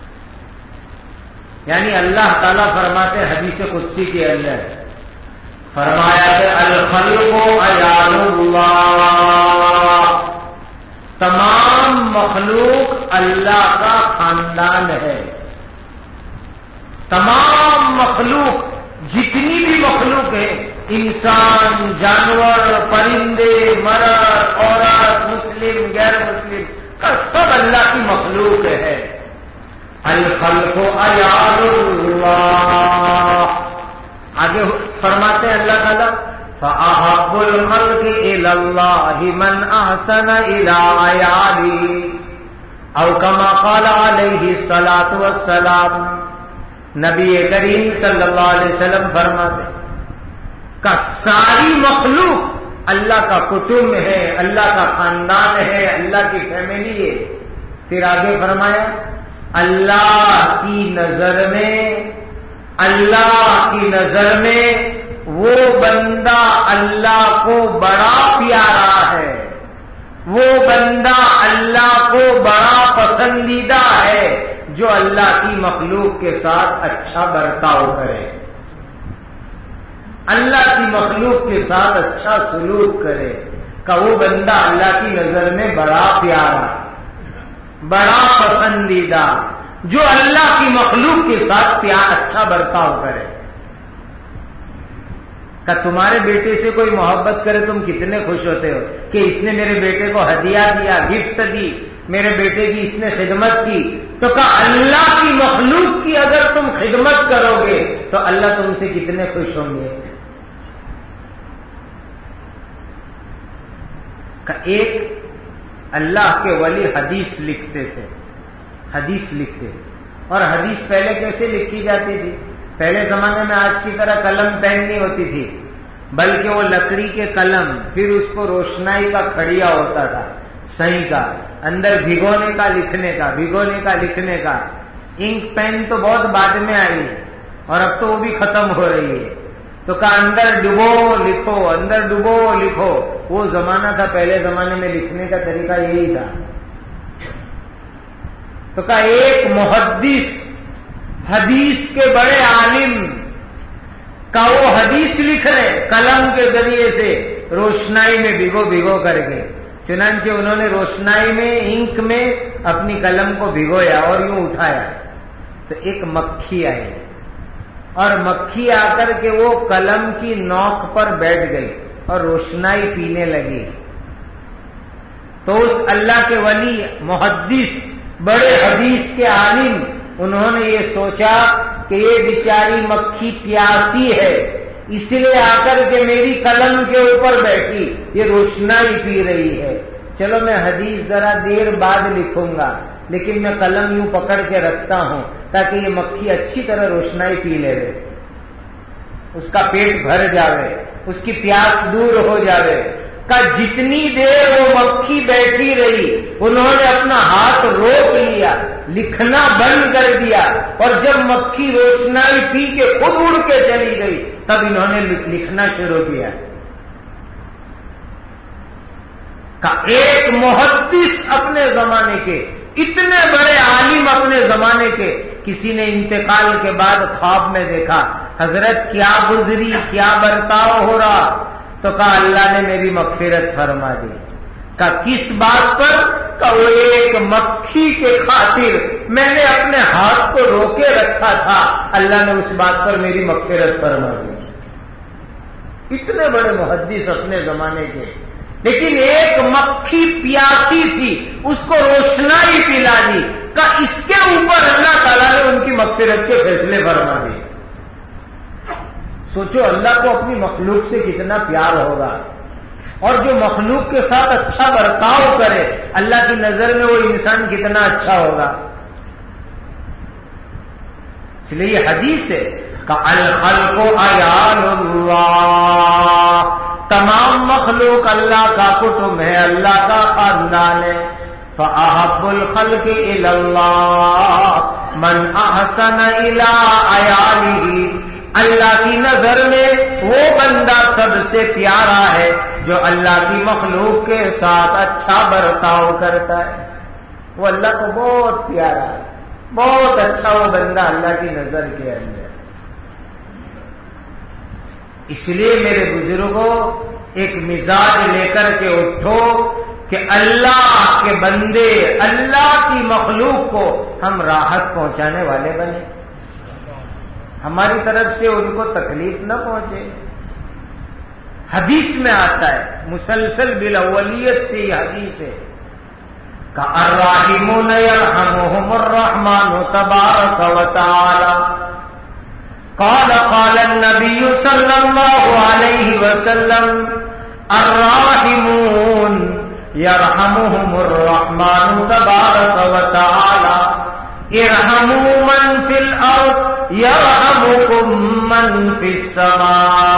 یعنی اللہ تعالیٰ فرماتے حدیث قدسی کے اندر فرمایا کہ الخلق عیال اللہ، تمام مخلوق اللہ کا خاندان ہے. تمام مخلوق جتنی بھی مخلوق ہے، انسان، جانور، پرندے، مرد، عورت، مسلم، غیر مسلم کا سب اللہ کی مخلوق ہے. الخلق عیال اللہ. آگے فرماتے ہیں اللہ تعالیٰ فَأَحَبُّ الْخَلْقِ إِلَى اللَّهِ مَنْ أَحْسَنَ إِلَىٰ عَيَالِهِ أَوْ كَمَا قَالَ عَلَيْهِ الصَّلَاةُ وَالسَّلَامُ. نبی کریم صلی اللہ علیہ وسلم فرماتے کہ ساری مخلوق اللہ کا کٹمب ہے، اللہ کا خاندان ہے، اللہ کی فیملی ہے. پھر آگے فرمایا اللہ کی نظر میں وہ بندہ اللہ کو بڑا پیارا ہے، وہ بندہ اللہ کو بڑا پسندیدہ ہے جو اللہ کی مخلوق کے ساتھ اچھا برتاؤ کرے، اللہ کی مخلوق کے ساتھ اچھا سلوک کرے. کہ وہ بندہ اللہ کی نظر میں بڑا پیارا، بڑا پسندیدہ، جو اللہ کی مخلوق کے ساتھ اچھا برتاؤ کرے. کہ تمہارے بیٹے سے کوئی محبت کرے تم کتنے خوش ہوتے ہو کہ اس نے میرے بیٹے کو ہدیہ دیا، گفٹ دی، میرے بیٹے کی اس نے خدمت کی. تو کہ اللہ کی مخلوق کی اگر تم خدمت کرو گے تو اللہ تم سے کتنے خوش ہوں گے. کہ ایک اللہ کے ولی حدیث لکھتے تھے، حدیث لکھتے، اور حدیث پہلے کیسے لکھی جاتی تھی؟ پہلے زمانے میں آج کی طرح قلم پین نہیں ہوتی تھی، بلکہ وہ لکڑی کے قلم، پھر اس کو روشنائی کا کھڑیا ہوتا تھا، صحیح کا، اندر بھگونے کا لکھنے کا، بھگونے کا لکھنے کا. انک پین تو بہت بعد میں آئی ہے اور اب تو وہ بھی ختم ہو رہی ہے. تو کہ اندر ڈبو لکھو، اندر ڈبو لکھو. وہ زمانہ تھا، پہلے زمانے میں لکھنے کا طریقہ یہی تھا. تو کہ ایک محدث، حدیث کے بڑے عالم کا وہ حدیث لکھ رہے قلم کے ذریعے سے روشنائی میں بھگو بھگو کر کے. چنانچہ انہوں نے روشنائی میں، انک میں اپنی قلم کو بھگویا اور یوں اٹھایا تو ایک مکھی آئی، اور مکھی آ کر کے وہ قلم کی نوک پر بیٹھ گئی اور روشنائی پینے لگی. تو اس اللہ کے ولی، محدث، بڑے حدیث کے عالم، انہوں نے یہ سوچا کہ یہ بیچاری مکھی پیاسی ہے، اس لیے آ کر کے میری قلم کے اوپر بیٹھی، یہ روشنائی پی رہی ہے. چلو میں حدیث ذرا دیر بعد لکھوں گا، لیکن میں قلم یوں پکڑ کے رکھتا ہوں تاکہ یہ مکھی اچھی طرح روشنائی پی لے، اس کا پیٹ بھر جاوے، اس کی پیاس دور ہو جاوے. کہ جتنی دیر وہ مکھی بیٹھی رہی انہوں نے اپنا ہاتھ روک لیا، لکھنا بند کر دیا، اور جب مکھی روشنائی پی کے خود اڑ کے چلی گئی تب انہوں نے لکھنا شروع کیا. کہ ایک محدث اپنے زمانے کے، اتنے بڑے عالم اپنے زمانے کے، کسی نے انتقال کے بعد خواب میں دیکھا حضرت کیا گزری، کیا برتاؤ ہو رہا، تو کہا اللہ نے میری مغفرت فرما دی. کا کس بات پر؟ کہ وہ ایک مکھی کے خاطر میں نے اپنے ہاتھ کو روکے رکھا تھا، اللہ نے اس بات پر میری مغفرت فرما دی۔ اتنے بڑے محدث اپنے زمانے کے، لیکن ایک مکھی پیاسی تھی، اس کو روشنائی پلا دی کہ اس کے اوپر اللہ تعالیٰ نے ان کی مغفرت کے فیصلے فرما دیے۔ سوچو اللہ کو اپنی مخلوق سے کتنا پیار ہوگا، اور جو مخلوق کے ساتھ اچھا برتاؤ کرے اللہ کی نظر میں وہ انسان کتنا اچھا ہوگا۔ اس لیے یہ حدیث ہے کہ الخلق عیال اللہ، تمام مخلوق اللہ کا کٹمب ہے، اللہ کا خاندان ہے۔ فأحب الخلق إلى الله من أحسن إلى عياله، اللہ کی نظر میں وہ بندہ سب سے پیارا ہے جو اللہ کی مخلوق کے ساتھ اچھا برتاؤ کرتا ہے۔ وہ اللہ کو بہت پیارا ہے، بہت اچھا وہ بندہ اللہ کی نظر کے اندر۔ اس لیے میرے بزرگوں ایک مزاج لے کر کے اٹھو کہ اللہ کے بندے، اللہ کی مخلوق کو ہم راحت پہنچانے والے بنے، ہماری طرف سے ان کو تکلیف نہ پہنچے۔ حدیث میں آتا ہے، مسلسل بالاولیت سے یہ حدیث ہے کہ الراحمون یرحمهم الرحمن تبارک وتعالی، قال قال النبی صلی اللہ علیہ وسلم الراحمون یرحمهم الرحمن تبارک وتعالی ارحموا من فی الارض یرحمکم من فی السماء،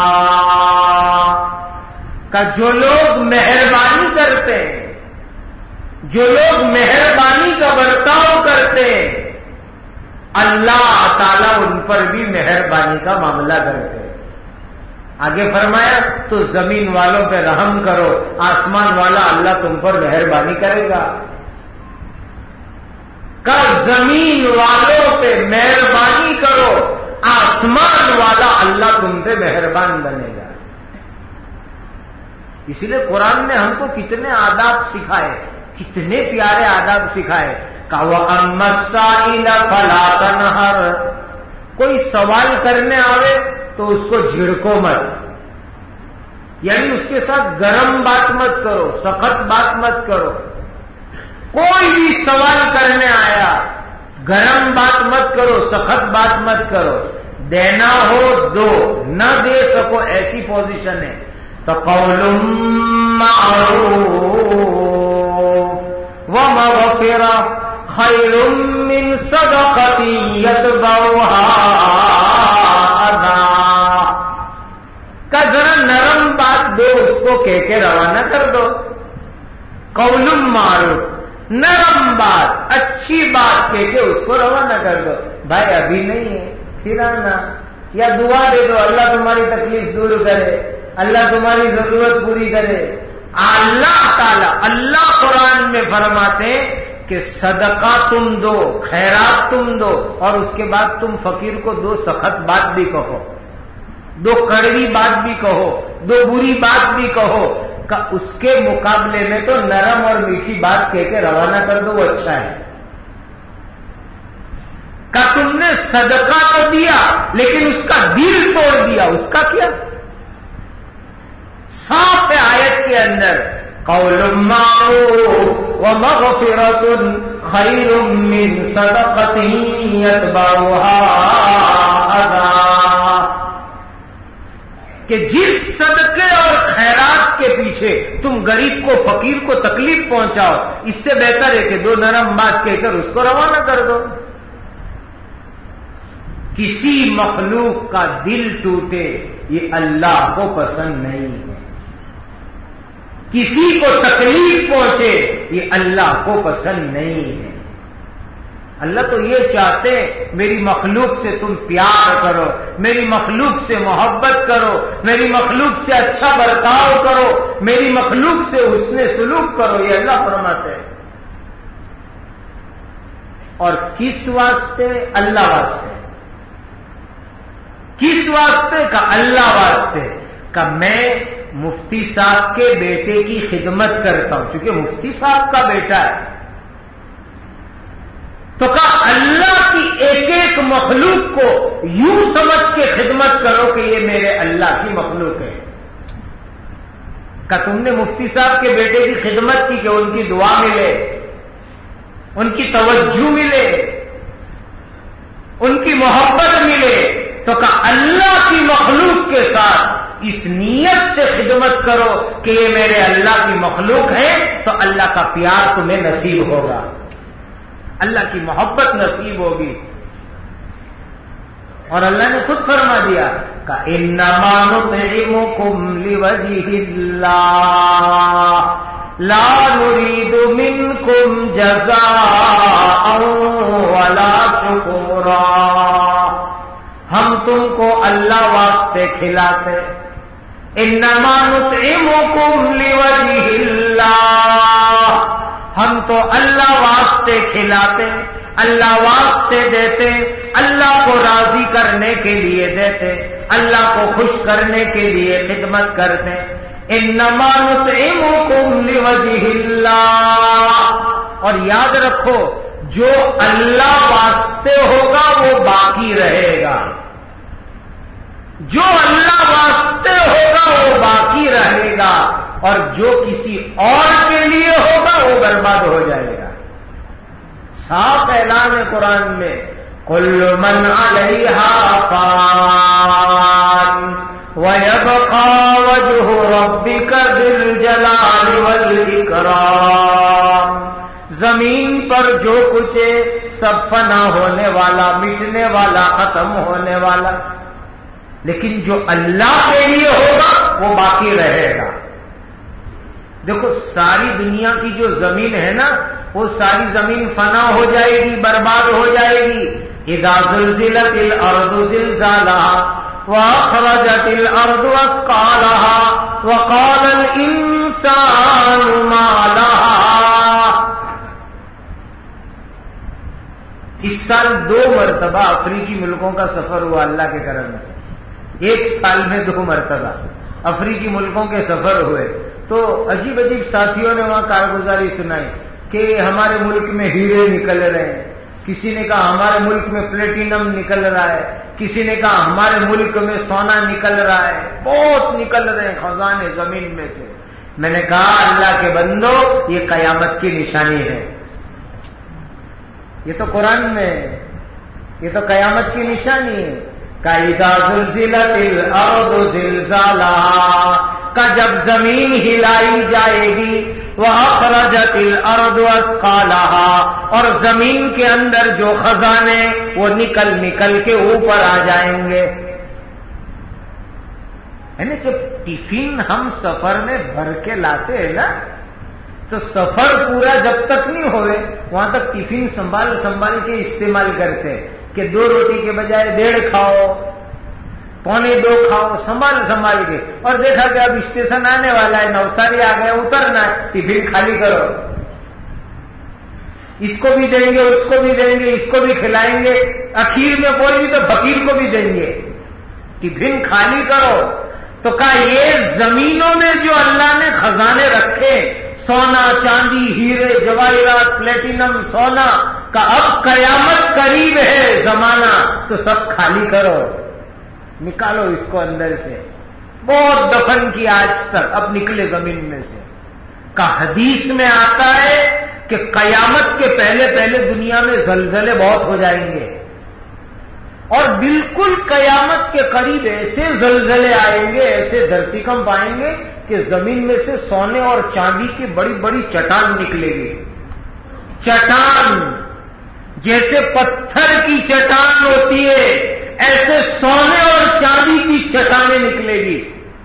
کہ جو لوگ مہربانی کرتے ہیں، جو لوگ مہربانی کا برتاؤ کرتے ہیں، اللہ تعالیٰ ان پر بھی مہربانی کا معاملہ کرتے ہیں۔ آگے فرمایا تو زمین والوں پہ رحم کرو، آسمان والا اللہ تم پر مہربانی کرے گا۔ کہ زمین والوں پہ مہربانی کرو، آسمان والا اللہ تم پہ مہربان بنے گا۔ اسی لیے قرآن نے ہم کو کتنے آداب سکھائے، کتنے پیارے آداب سکھائے۔ کہ وَأَمَّا السَّائِلَ فَلَا تَنْهَرْ، کوئی سوال کرنے آوے تو اس کو جھڑکو مت، یعنی اس کے ساتھ گرم بات مت کرو، سخت بات مت کرو۔ کوئی بھی سوال کرنے آیا، گرم بات مت کرو، سخت بات مت کرو، دینا ہو دو، نہ دے سکو ایسی پوزیشن ہے تو قول معروف ومغفرہ خیر من صدقۃ یتبعها اذی، کا ذرا نرم بات دو، اس کو کہہ کے روانہ کر دو۔ قول معروف، نرم بات، اچھی بات کہہ کے اس کو روانہ کر دو۔ بھائی ابھی نہیں ہے، پھر آنا، یا دعا دے دو اللہ تمہاری تکلیف دور کرے، اللہ تمہاری ضرورت پوری کرے۔ اللہ تعالیٰ، اللہ قرآن میں فرماتے ہیں کہ صدقہ تم دو، خیرات تم دو، اور اس کے بعد تم فقیر کو دو سخت بات بھی کہو، دو کڑوی بات بھی کہو، دو بری بات بھی کہو، کہ اس کے مقابلے میں تو نرم اور میٹھی بات کہہ کے روانہ کر دو، وہ اچھا ہے۔ کہ تم نے صدقہ تو دیا لیکن اس کا دل توڑ دیا، اس کا کیا؟ صاف آیت کے اندر قول معروف ومغفرۃ خیر من صدقۃ یتبعها اذی، کہ جس صدقے اور خیرات کے پیچھے تم غریب کو، فقیر کو تکلیف پہنچاؤ، اس سے بہتر ہے کہ دو نرم بات کہہ کر اس کو روانہ کر دو۔ کسی مخلوق کا دل ٹوٹے یہ اللہ کو پسند نہیں ہے، کسی کو تکلیف پہنچے یہ اللہ کو پسند نہیں ہے۔ اللہ تو یہ چاہتے ہیں میری مخلوق سے تم پیار کرو، میری مخلوق سے محبت کرو، میری مخلوق سے اچھا برتاؤ کرو، میری مخلوق سے حسن سلوک کرو، یہ اللہ فرماتے ہیں۔ اور کس واسطے؟ اللہ واسطے۔ کس واسطے؟ کا اللہ واسطے، کہ میں مفتی صاحب کے بیٹے کی خدمت کرتا ہوں، چونکہ مفتی صاحب کا بیٹا ہے، تو کہا اللہ کی ایک ایک مخلوق کو یوں سمجھ کے خدمت کرو کہ یہ میرے اللہ کی مخلوق ہے۔ کہا تم نے مفتی صاحب کے بیٹے کی خدمت کی کہ ان کی دعا ملے، ان کی توجہ ملے، ان کی محبت ملے، تو کہا اللہ کی مخلوق کے ساتھ اس نیت سے خدمت کرو کہ یہ میرے اللہ کی مخلوق ہے، تو اللہ کا پیار تمہیں نصیب ہوگا، اللہ کی محبت نصیب ہوگی۔ اور اللہ نے خود فرما دیا کہ انما نطعمکم لوجہ اللہ لا نريد منکم جزاء ولا شکورا، ہم تم کو اللہ واسطے کھلاتے، انما نطعمکم لوجہ اللہ، ہم تو اللہ واسطے کھلاتے، اللہ واسطے دیتے، اللہ کو راضی کرنے کے لیے دیتے، اللہ کو خوش کرنے کے لیے خدمت کرتے، انما نطعمکم لوجہ اللہ۔ اور یاد رکھو جو اللہ واسطے ہوگا وہ باقی رہے گا، جو اللہ واسطے ہوگا وہ باقی رہے گا، اور جو کسی اور کے لیے ہوگا وہ برباد ہو جائے گا۔ صاف اعلان ہے قرآن میں، کل من علیہا فان وَيَبْقَى وَجْهُ رَبِّكَ ذِي الْجَلَالِ وَالْإِكْرَامِ، زمین پر جو کچھ ہے سب فنا ہونے والا، مٹنے والا، ختم ہونے والا، لیکن جو اللہ کے لیے ہوگا وہ باقی رہے گا۔ دیکھو ساری دنیا کی جو زمین ہے نا، وہ ساری زمین فنا ہو جائے گی، برباد ہو جائے گی۔ اذا زلزلت الارض زلزالها واخرجت الارض اثقالها وقال الانسان ما لها۔ اس سال 2 مرتبہ افریقی ملکوں کا سفر ہوا اللہ کے کرم سے، ایک سال میں 2 مرتبہ افریقی ملکوں کے سفر ہوئے۔ تو عجیب عجیب ساتھیوں نے وہاں کارگزاری سنائی کہ ہمارے ملک میں ہیرے نکل رہے ہیں، کسی نے کہا ہمارے ملک میں پلیٹینم نکل رہا ہے، کسی نے کہا ہمارے ملک میں سونا نکل رہا ہے، بہت نکل رہے ہیں خزانے زمین میں سے۔ میں نے کہا اللہ کے بندو یہ قیامت کی نشانی ہے، یہ تو قرآن میں ہے، یہ تو قیامت کی نشانی ہے۔ اذا زلزلت الارض زلزالها، کا جب زمین ہلائی جائے گی، وَأَخْرَجَتِ الْأَرْضُ أَثْقَالَهَا، اور زمین کے اندر جو خزانے وہ نکل نکل کے اوپر آ جائیں گے۔ یعنی جب ٹفن ہم سفر میں بھر کے لاتے ہیں نا، تو سفر پورا جب تک نہیں ہوئے وہاں تک ٹفن سنبھال کے استعمال کرتے ہیں کہ 2 روٹی کے بجائے 1.5 کھاؤ، 1.25 کھاؤ، سنبھال کے۔ اور دیکھا کہ اب اسٹیشن آنے والا ہے، نوساری آ گیا، اترنا ہے، ٹفن خالی کرو، اس کو بھی دیں گے، اس کو بھی دیں گے، اس کو بھی کھلائیں گے، اخیر میں کوئی بھی تو فقیر کو بھی دیں گے، ٹفن خالی کرو۔ تو کہا یہ زمینوں میں جو اللہ نے خزانے رکھے، سونا، چاندی، ہیرے، جواہرات، پلیٹینم، سونا، کا اب قیامت قریب ہے زمانہ، تو سب خالی کرو، نکالو اس کو اندر سے۔ بہت دفن کی آج تک، اب نکلے زمین میں سے۔ کا حدیث میں آتا ہے کہ قیامت کے پہلے پہلے دنیا میں زلزلے بہت ہو جائیں گے، اور بالکل قیامت کے قریب ایسے زلزلے آئیں گے، ایسے دھرتی کمپ آئیں گے کہ زمین میں سے سونے اور چاندی کی بڑی بڑی چٹان نکلے گی۔ چٹان جیسے پتھر کی چٹان ہوتی ہے، ایسے سونے اور چاندی کی چٹانیں نکلے گی،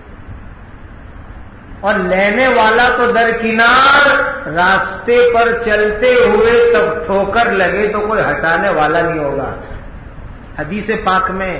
اور لینے والا تو درکنار، راستے پر چلتے ہوئے تب ٹھوکر لگے تو کوئی ہٹانے والا نہیں ہوگا۔ حدیث پاک میں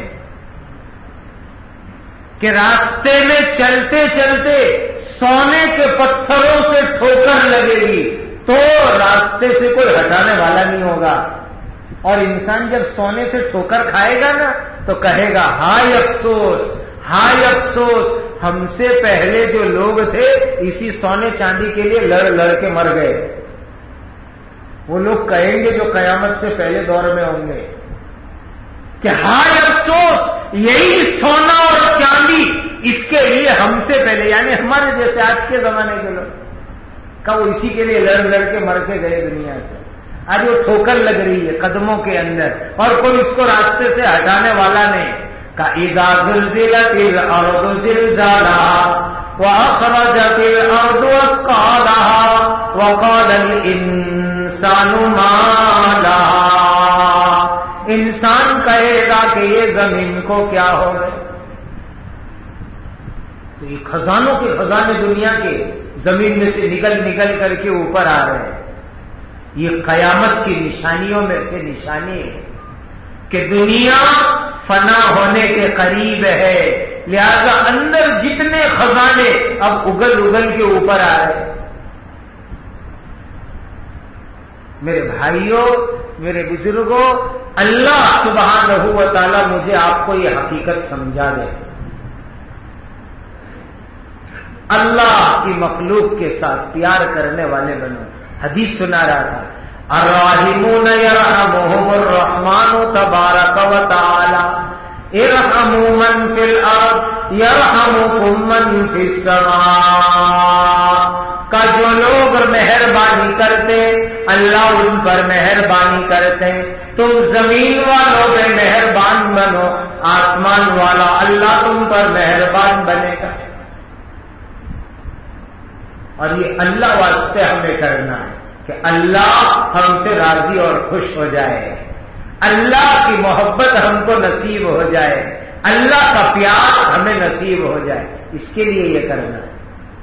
کہ راستے میں چلتے چلتے سونے کے پتھروں سے ٹھوکر لگے گی تو راستے سے کوئی ہٹانے والا نہیں ہوگا، اور انسان جب سونے سے ٹھوکر کھائے گا نا تو کہے گا ہائے افسوس، ہائے افسوس ہم سے پہلے جو لوگ تھے اسی سونے چاندی کے لیے لڑ لڑ کے مر گئے. وہ لوگ کہیں گے جو قیامت سے پہلے دور میں ہوں گے کہ ہائے افسوس یہی سونا اور چاندی اس کے لیے ہم سے پہلے، یعنی ہمارے جیسے آج کے زمانے کے لوگ کا وہ اسی کے لیے لڑ لڑ کے مر کے گئے دنیا سے. آج وہ ٹھوکر لگ رہی ہے قدموں کے اندر اور کوئی اس کو راستے سے ہٹانے والا نہیں. اذا زلزلت الارض زلزالها واخرجت الارض اثقالها وقال الانسان ما لها. انسان کہے گا کہ یہ زمین کو کیا ہو گئے. تو یہ خزانوں کے خزانے دنیا کے زمین میں سے نکل نکل کر کے اوپر آ رہے ہیں. یہ قیامت کی نشانیوں میں سے نشانی ہے کہ دنیا فنا ہونے کے قریب ہے، لہذا اندر جتنے خزانے اب اگل اگل کے اوپر آ رہے ہیں. میرے بھائیوں، میرے بزرگوں، اللہ سبحانہ و تعالی مجھے آپ کو یہ حقیقت سمجھا دے. اللہ کی مخلوق کے ساتھ پیار کرنے والے بنو. حدیث سنا رہا تھا الراحمون یرحمہم الرحمن تبارک و تعالی ارحموا من فی الارض یرحمکم من فی السماء. کا جو لوگ مہربانی کرتے اللہ ان پر مہربانی کرتے. تم زمین والوں پہ مہربان بنو، آسمان والا اللہ تم پر مہربان بنے گا. اور یہ اللہ واسطے ہمیں کرنا ہے کہ اللہ ہم سے راضی اور خوش ہو جائے، اللہ کی محبت ہم کو نصیب ہو جائے، اللہ کا پیار ہمیں نصیب ہو جائے. اس کے لیے یہ کرنا ہے.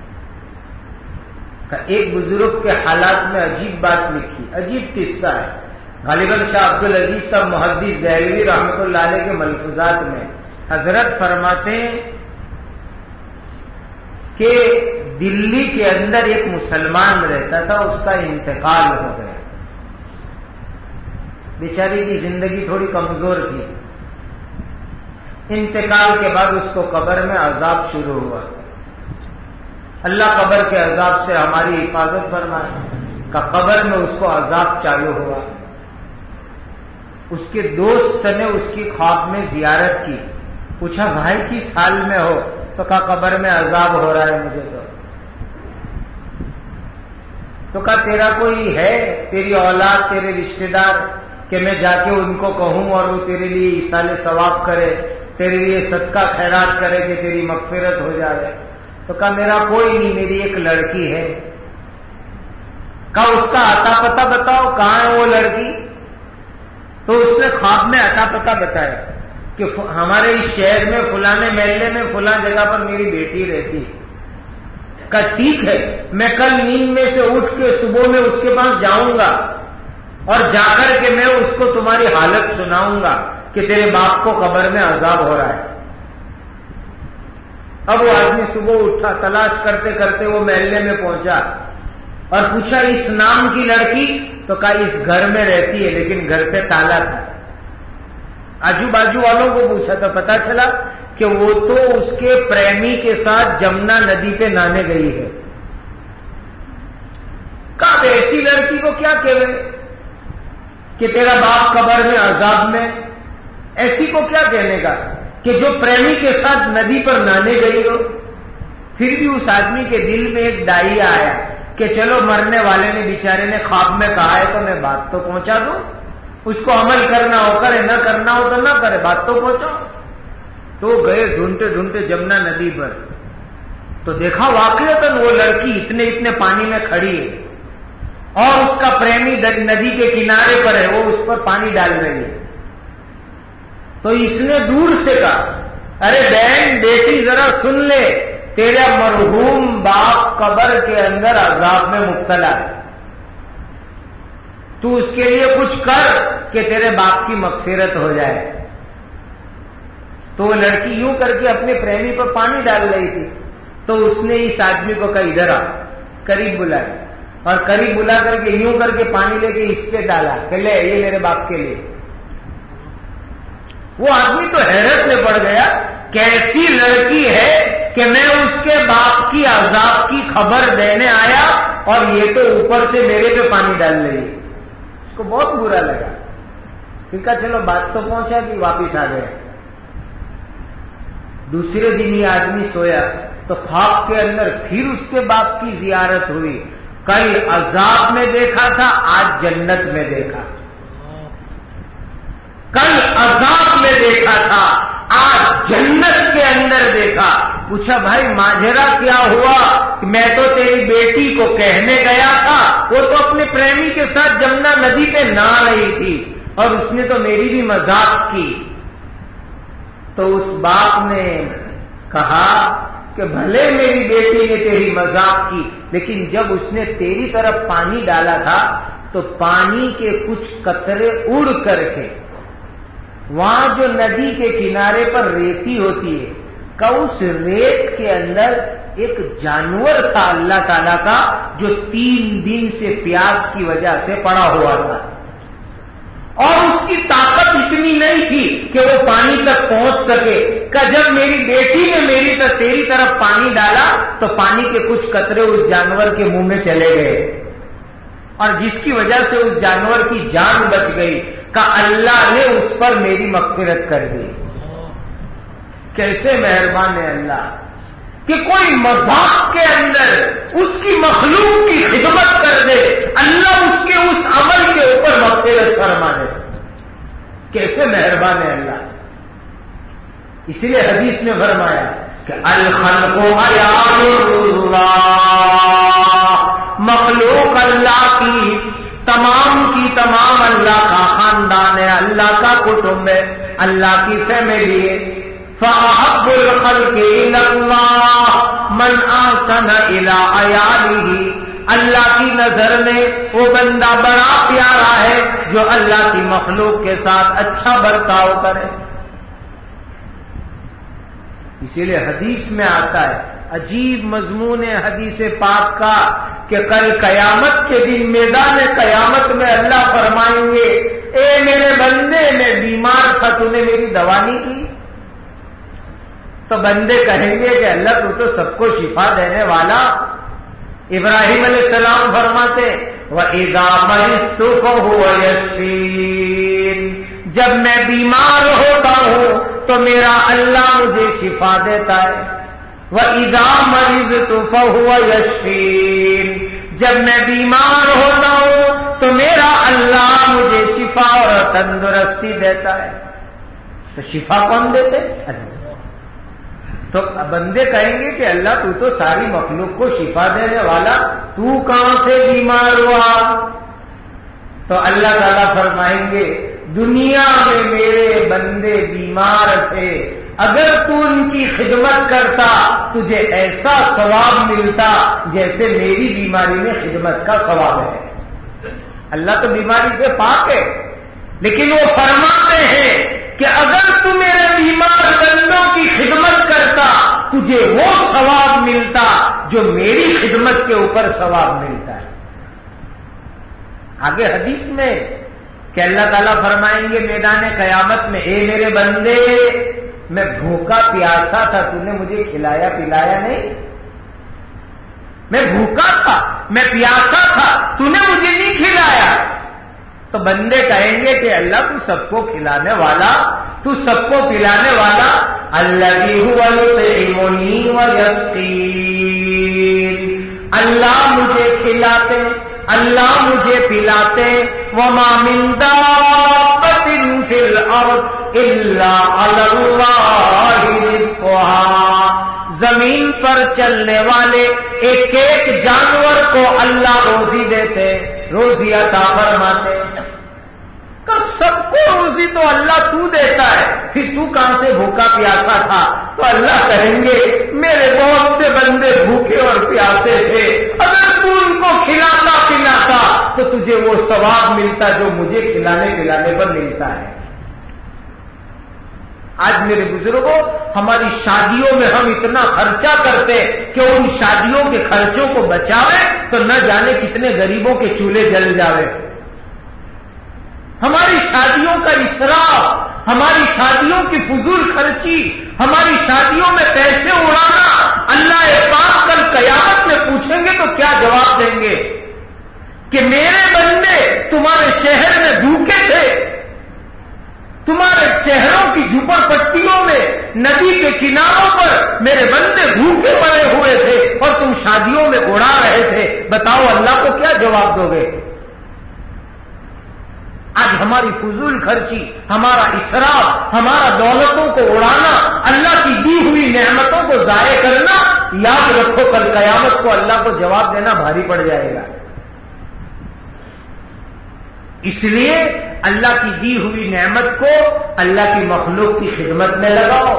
ایک بزرگ کے حالات میں عجیب بات لکھی، عجیب قصہ ہے. غالباً شاہ عبد العزیز صاحب محدث دہلوی رحمۃ اللہ علیہ کے ملفوظات میں حضرت فرماتے ہیں کہ دلی کے اندر ایک مسلمان رہتا تھا، اس کا انتقال ہو گیا. بیچاری کی زندگی تھوڑی کمزور تھی. انتقال کے بعد اس کو قبر میں عذاب شروع ہوا. اللہ قبر کے عذاب سے ہماری حفاظت فرمائے. کہ قبر میں اس کو عذاب چالو ہوا. اس کے دوست نے اس کی خواب میں زیارت کی. پوچھا بھائی کس حال میں ہو؟ تو کہا قبر میں عذاب ہو رہا ہے مجھے. تو کہا تیرا کوئی ہے، تیری اولاد، تیرے رشتہ دار کہ میں جا کے ان کو کہوں اور وہ تیرے لیے ایصال ثواب کرے، تیرے لیے صدقہ خیرات کرے کہ تیری مغفرت ہو جائے؟ تو کہا میرا کوئی نہیں، میری ایک لڑکی ہے. کہا اس کا عطا پتہ بتاؤ، کہاں ہے وہ لڑکی؟ تو اس نے خواب میں عطا پتہ بتایا کہ ہمارے اس شہر میں فلانے محلے میں فلاں جگہ پر میری بیٹی رہتی. کہا ٹھیک ہے، میں کل نیند میں سے اٹھ کے صبح میں اس کے پاس جاؤں گا اور جا کر کے میں اس کو تمہاری حالت سناؤں گا کہ تیرے باپ کو قبر میں عذاب ہو رہا ہے. اب وہ آدمی صبح اٹھا، تلاش کرتے کرتے وہ محلے میں پہنچا اور پوچھا اس نام کی لڑکی؟ تو کہا اس گھر میں رہتی ہے لیکن گھر پہ تالا تھا. آجو بازو والوں کو پوچھا تو پتا چلا کہ وہ تو اس کے پریمی کے ساتھ جمنا ندی پہ نہانے گئی ہے. کہا ایسی لڑکی کو کیا کہے کہ تیرا باپ قبر میں عذاب میں؟ ایسی کو کیا کہنے کا کہ جو پریمی کے ساتھ ندی پر نہانے گئی ہو؟ پھر بھی اس آدمی کے دل میں ایک ڈائیا آیا کہ چلو مرنے والے نے بیچارے نے خواب میں کہا ہے تو میں بات تو پہنچا دوں. اس کو عمل کرنا ہو کرے، نہ کرنا ہو تو نہ کرے، بات تو پہنچاؤ. تو گئے ڈھونڈتے ڈھونڈتے جمنا ندی پر، تو دیکھا واقعتاً وہ لڑکی اتنے پانی میں کھڑی ہے اور اس کا پریمی ندی کے کنارے پر ہے، وہ اس پر پانی ڈال رہی ہے. تو اس نے دور سے کہا ارے بہن بیٹی ذرا سن لے، تیرا مرحوم باپ قبر کے اندر عذاب میں مبتلا ہے، تو اس کے لیے کچھ کر کہ تیرے باپ کی مغفرت ہو جائے. تو وہ لڑکی یوں کر کے اپنے پریمی پر پانی ڈال رہی تھی. تو اس نے اس آدمی کو کہا ادھر آ، قریب بلایا اور قریب بلا کر کے یوں کر کے پانی لے کے اس پہ ڈالا کہ لے یہ میرے باپ کے لیے. وہ آدمی تو حیرت میں پڑ گیا کیسی لڑکی ہے کہ میں اس کے باپ کی عذاب کی خبر دینے آیا اور یہ تو اوپر سے میرے پہ پانی ڈال رہی ہے. اس کو بہت برا لگا. پھر کہا چلو بات تو پہنچا کہ واپس آ گئے. دوسرے دن یہ آدمی سویا تو خواب کے اندر پھر اس کے باپ کی زیارت ہوئی. کل عذاب میں دیکھا تھا، آج جنت میں دیکھا. کل عذاب میں دیکھا تھا، آج جنت کے اندر دیکھا. پوچھا بھائی ماجرا کیا ہوا؟ میں تو تیری بیٹی کو کہنے گیا تھا، وہ تو اپنے پریمی کے ساتھ جمنا ندی پہ نہا رہی تھی اور اس نے تو میری بھی مذاق کی. تو اس باپ نے کہا کہ بھلے میری بیٹی نے تیری مذاق کی، لیکن جب اس نے تیری طرف پانی ڈالا تھا تو پانی کے کچھ قطرے اڑ کر کے وہاں جو ندی کے کنارے پر ریتی ہوتی ہے کہ اس ریت کے اندر ایک جانور تھا اللہ تعالیٰ کا جو 3 دن سے پیاس کی وجہ سے پڑا ہوا تھا اور اس کی طاقت اتنی نہیں تھی کہ وہ پانی تک پہنچ سکے. کہ جب میری بیٹی نے تیری طرف پانی ڈالا تو پانی کے کچھ قطرے اس جانور کے منہ میں چلے گئے اور جس کی وجہ سے اس جانور کی جان بچ گئی. کہ اللہ نے اس پر میری مغفرت کر دی. کیسے مہربان ہے اللہ کہ کوئی مذاق کے اندر اس کی مخلوق کی خدمت کر دے، اللہ اس کے اس عمل کے اوپر مغفرت فرما دے. کیسے مہربان ہے اللہ. اس لیے حدیث میں فرمایا کہ الخلق عیال اللہ، مخلوق اللہ کی تمام اللہ کا خاندان ہے، اللہ کا کٹمب ہے، اللہ کی فیملی ہے. فأحب الخلق إلى الله من أحسن إلى عياله، اللہ کی نظر میں وہ بندہ بڑا پیارا ہے جو اللہ کی مخلوق کے ساتھ اچھا برتاؤ کرے. اسی لیے حدیث میں آتا ہے، عجیب مضمون ہے حدیث پاک کا، کہ کل قیامت کے دن میدان قیامت میں اللہ فرمائیں گے اے میرے بندے میں بیمار تھا، تو نے میری دوا نہیں کی. تو بندے کہیں گے کہ اللہ تو سب کو شفا دینے والا. ابراہیم علیہ السلام فرماتے وَإِذَا مَرِضْتُ فَهُوَ يَشْفِينِ، جب میں بیمار ہوتا ہوں تو میرا اللہ مجھے شفا دیتا ہے. وَإِذَا مَرِضْتُ فَهُوَ يَشْفِينِ، جب میں بیمار ہوتا ہوں تو میرا اللہ مجھے شفا اور تندرستی دیتا ہے. تو شفا کون دیتے؟ تو بندے کہیں گے کہ اللہ تو ساری مخلوق کو شفا دینے والا، تو کہاں سے بیمار ہوا؟ تو اللہ تعالیٰ فرمائیں گے دنیا میں میرے بندے بیمار تھے، اگر تو ان کی خدمت کرتا تجھے ایسا ثواب ملتا جیسے میری بیماری میں خدمت کا ثواب ہے. اللہ تو بیماری سے پاک ہے، لیکن وہ فرماتے ہیں کہ اگر تو میرے بیمار بندوں کی خدمت کرتا تجھے وہ ثواب ملتا جو میری خدمت کے اوپر ثواب ملتا ہے. آگے حدیث میں کہ اللہ تعالیٰ فرمائیں گے میدان قیامت میں اے میرے بندے، میں بھوکا پیاسا تھا، تو نے مجھے کھلایا پلایا نہیں. میں بھوکا تھا، میں پیاسا تھا، تو نے مجھے نہیں کھلایا. تو بندے کہیں گے کہ اللہ تو سب کو کھلانے والا، تو سب کو پلانے والا، الذی هو یطعمنی ویسقین، اللہ مجھے کھلاتے، اللہ مجھے پلاتے. وما من دابۃ فی الارض الا علی اللہ رزقها، زمین پر چلنے والے ایک ایک جانور کو اللہ روزی دیتے، روزی عطا فرماتے. سب کو روزی تو اللہ تو دیتا ہے، پھر تو کہاں سے بھوکا پیاسا تھا؟ تو اللہ کہیں گے میرے بہت سے بندے بھوکے اور پیاسے تھے، اگر تو ان کو کھلاتا پلاتا تو تجھے وہ ثواب ملتا جو مجھے کھلانے پلانے پر ملتا ہے. آج میرے بزرگوں ہماری شادیوں میں ہم اتنا خرچہ کرتے کہ ان شادیوں کے خرچوں کو بچاوے تو نہ جانے کتنے غریبوں کے چولہے جل جاوے. ہماری شادیوں کا اسراف، ہماری شادیوں کی فضول خرچی، ہماری شادیوں میں پیسے اڑانا، اللہ پاک کل قیامت میں پوچھیں گے تو کیا جواب دیں گے کہ میرے بندے تمہارے شہر میں بھوکے تھے، تمہارے شہروں کی جھوپڑ پٹیوں میں ندی کے کناروں پر میرے بندے بھوکے پڑے ہوئے تھے اور تم شادیوں میں اڑا رہے تھے، بتاؤ اللہ کو کیا جواب دو گے؟ آج ہماری فضول خرچی، ہمارا اسراف، ہمارا دولتوں کو اڑانا، اللہ کی دی ہوئی نعمتوں کو ضائع کرنا، یاد رکھو کل قیامت کو اللہ کو جواب دینا بھاری پڑ جائے گا۔ اس لیے اللہ کی دی ہوئی نعمت کو اللہ کی مخلوق کی خدمت میں لگاؤ۔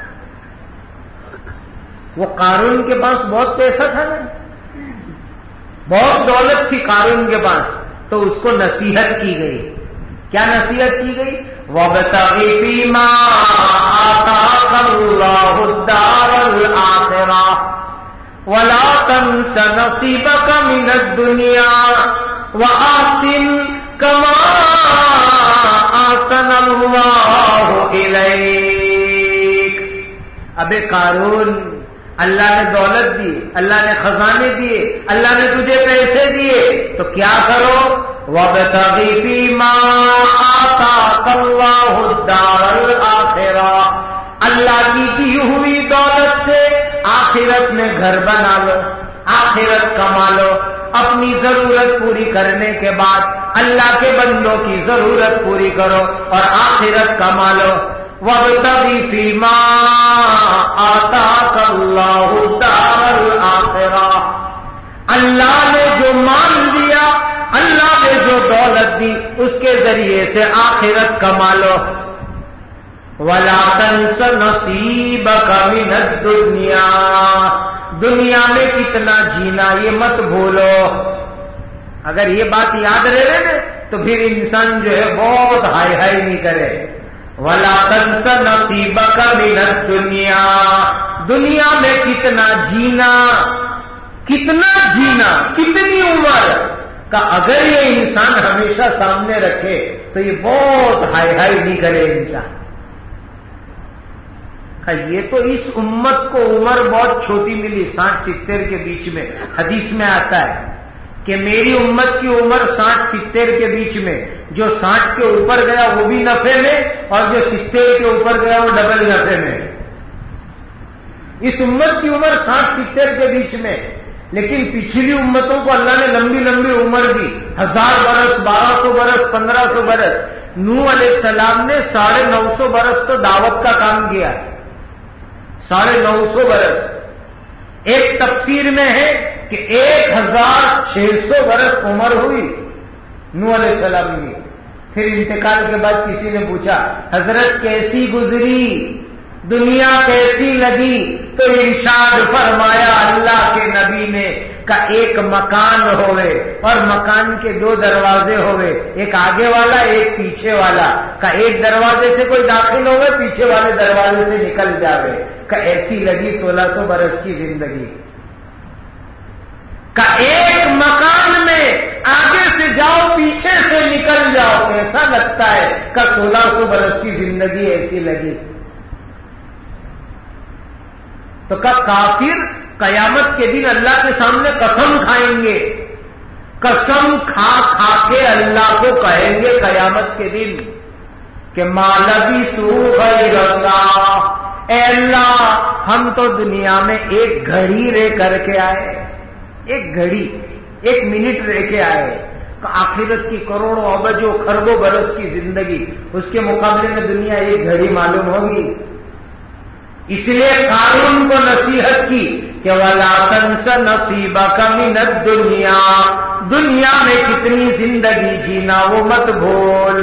وہ قارون کے پاس بہت پیسہ تھا نا، بہت دولت تھی قارون کے پاس، تو اس کو نصیحت کی گئی۔ کیا نصیحت کی گئی؟ وَابْتَغِ فِيمَا آتَاكَ اللَّهُ الدَّارَ الْآخِرَةَ وَلَا تَنْسَ نَصِيبَكَ مِنَ الدُّنْيَا وَأَحْسِنْ كَمَا أَحْسَنَ اللَّهُ إِلَيْكَ۔ ابے قارون، اللہ نے دولت دی، اللہ نے خزانے دیے، اللہ نے تجھے پیسے دیے، تو کیا کرو؟ وَابْتَغِ فِيمَا آتَاكَ اللَّهُ الدَّارَ الْآخِرَةَ، اللہ کی دی ہوئی دولت سے آخرت میں گھر بنا لو، آخرت کما لو، اپنی ضرورت پوری کرنے کے بعد اللہ کے بندوں کی ضرورت پوری کرو اور آخرت کما لو۔ وَابْتَغِ فِيمَا آتَاكَ اللَّهُ الدَّارَ الْآخِرَةَ، اللہ نے جو مال دیا، اللہ نے جو دولت دی، اس کے ذریعے سے آخرت کما لو۔ وَلَا تَنْسَ نَصِيبَكَ مِنَ الدُّنْيَا، دنیا میں کتنا جینا یہ مت بھولو۔ اگر یہ بات یاد رہے نا تو پھر انسان جو ہے بہت ہائی ہائی نہیں کرے۔ وَلَا تَنْسَ نَصِيبَكَ مِنَ الدُّنْيَا، دنیا میں کتنا جینا، کتنا جینا، کتنی عمر کا اگر یہ انسان ہمیشہ سامنے رکھے تو یہ بہت ہائی ہائی نہیں کرے انسان۔ یہ تو اس امت کو عمر بہت چھوٹی ملی، 60-70 کے بیچ میں، حدیث میں آتا ہے کہ میری امت کی عمر 60-70 کے بیچ میں، جو 60 کے اوپر گیا وہ بھی نفے میں اور جو 70 کے اوپر گیا وہ ڈبل نفے میں۔ اس امت کی عمر 60-70 کے بیچ میں، لیکن پچھلی امتوں کو اللہ نے لمبی لمبی عمر دی، 1000 برس، 1200 برس، 1500 برس۔ نوح علیہ السلام نے 950 برس تو دعوت کا کام کیا، 950 برس۔ ایک تفسیر میں ہے کہ 1600 برس عمر ہوئی نوح علیہ السلام کی۔ پھر انتقال کے بعد کسی نے پوچھا حضرت کیسی گزری، دنیا کیسی لگی؟ تو ارشاد فرمایا اللہ کے نبی نے کہ ایک مکان ہوئے اور مکان کے 2 دروازے ہوئے، ایک آگے والا ایک پیچھے والا، کہ ایک دروازے سے کوئی داخل ہوئے پیچھے والے دروازے سے نکل جاوے، کہ ایسی لگی 1600 برس کی زندگی۔ کہ ایک مکان میں آگے سے جاؤ پیچھے سے نکل جاؤ، کیسا لگتا ہے؟ کہ 1600 برس کی زندگی ایسی لگی۔ تو کافر قیامت کے دن اللہ کے سامنے قسم کھائیں گے، قسم کھا کھا کے اللہ کو کہیں گے قیامت کے دن کہ ما لبثوا غیر ساعۃ، اے اللہ ہم تو دنیا میں ایک گھڑی رہ کر کے آئے، ایک گھڑی، 1 منٹ رہ کے آئے۔ آخرت کی کروڑوں ابجوں خربوں برس کی زندگی، اس کے مقابلے میں دنیا ایک گھڑی معلوم ہوگی۔ اس لیے قارون کو نصیحت کی کہ وَلَا تَنْسَ نَصِيبَكَ مِنَ الدُّنْيَا، دنیا میں کتنی زندگی جینا وہ مت بھول۔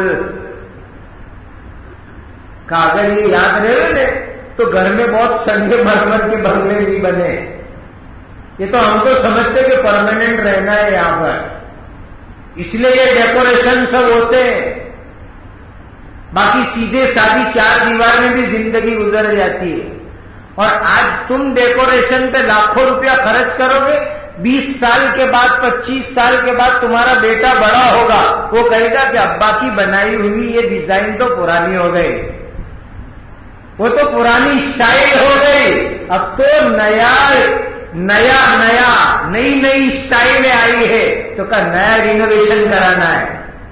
اگر یہ یاد رہے تو گھر میں بہت سنگ مرمر کے بنگلے نہیں بنے۔ یہ تو ہم تو سمجھتے کہ پرماننٹ رہنا ہے یہاں پر، اس لیے یہ ڈیکوریشن سب ہوتے ہیں، باقی سیدھے سادی 4 دیوار میں بھی زندگی گزر جاتی ہے۔ اور آج تم ڈیکوریشن پہ لاکھوں روپیہ خرچ کرو گے، 20 سال کے بعد 25 سال کے بعد تمہارا بیٹا بڑا ہوگا، وہ کہے گا کہ ابا کی بنائی ہوئی یہ ڈیزائن تو پرانی ہو گئی، وہ تو پرانی اسٹائل ہو گئی، اب تو نئی اسٹائلیں آئی ہے، تو کا نیا رینوویشن کرانا ہے۔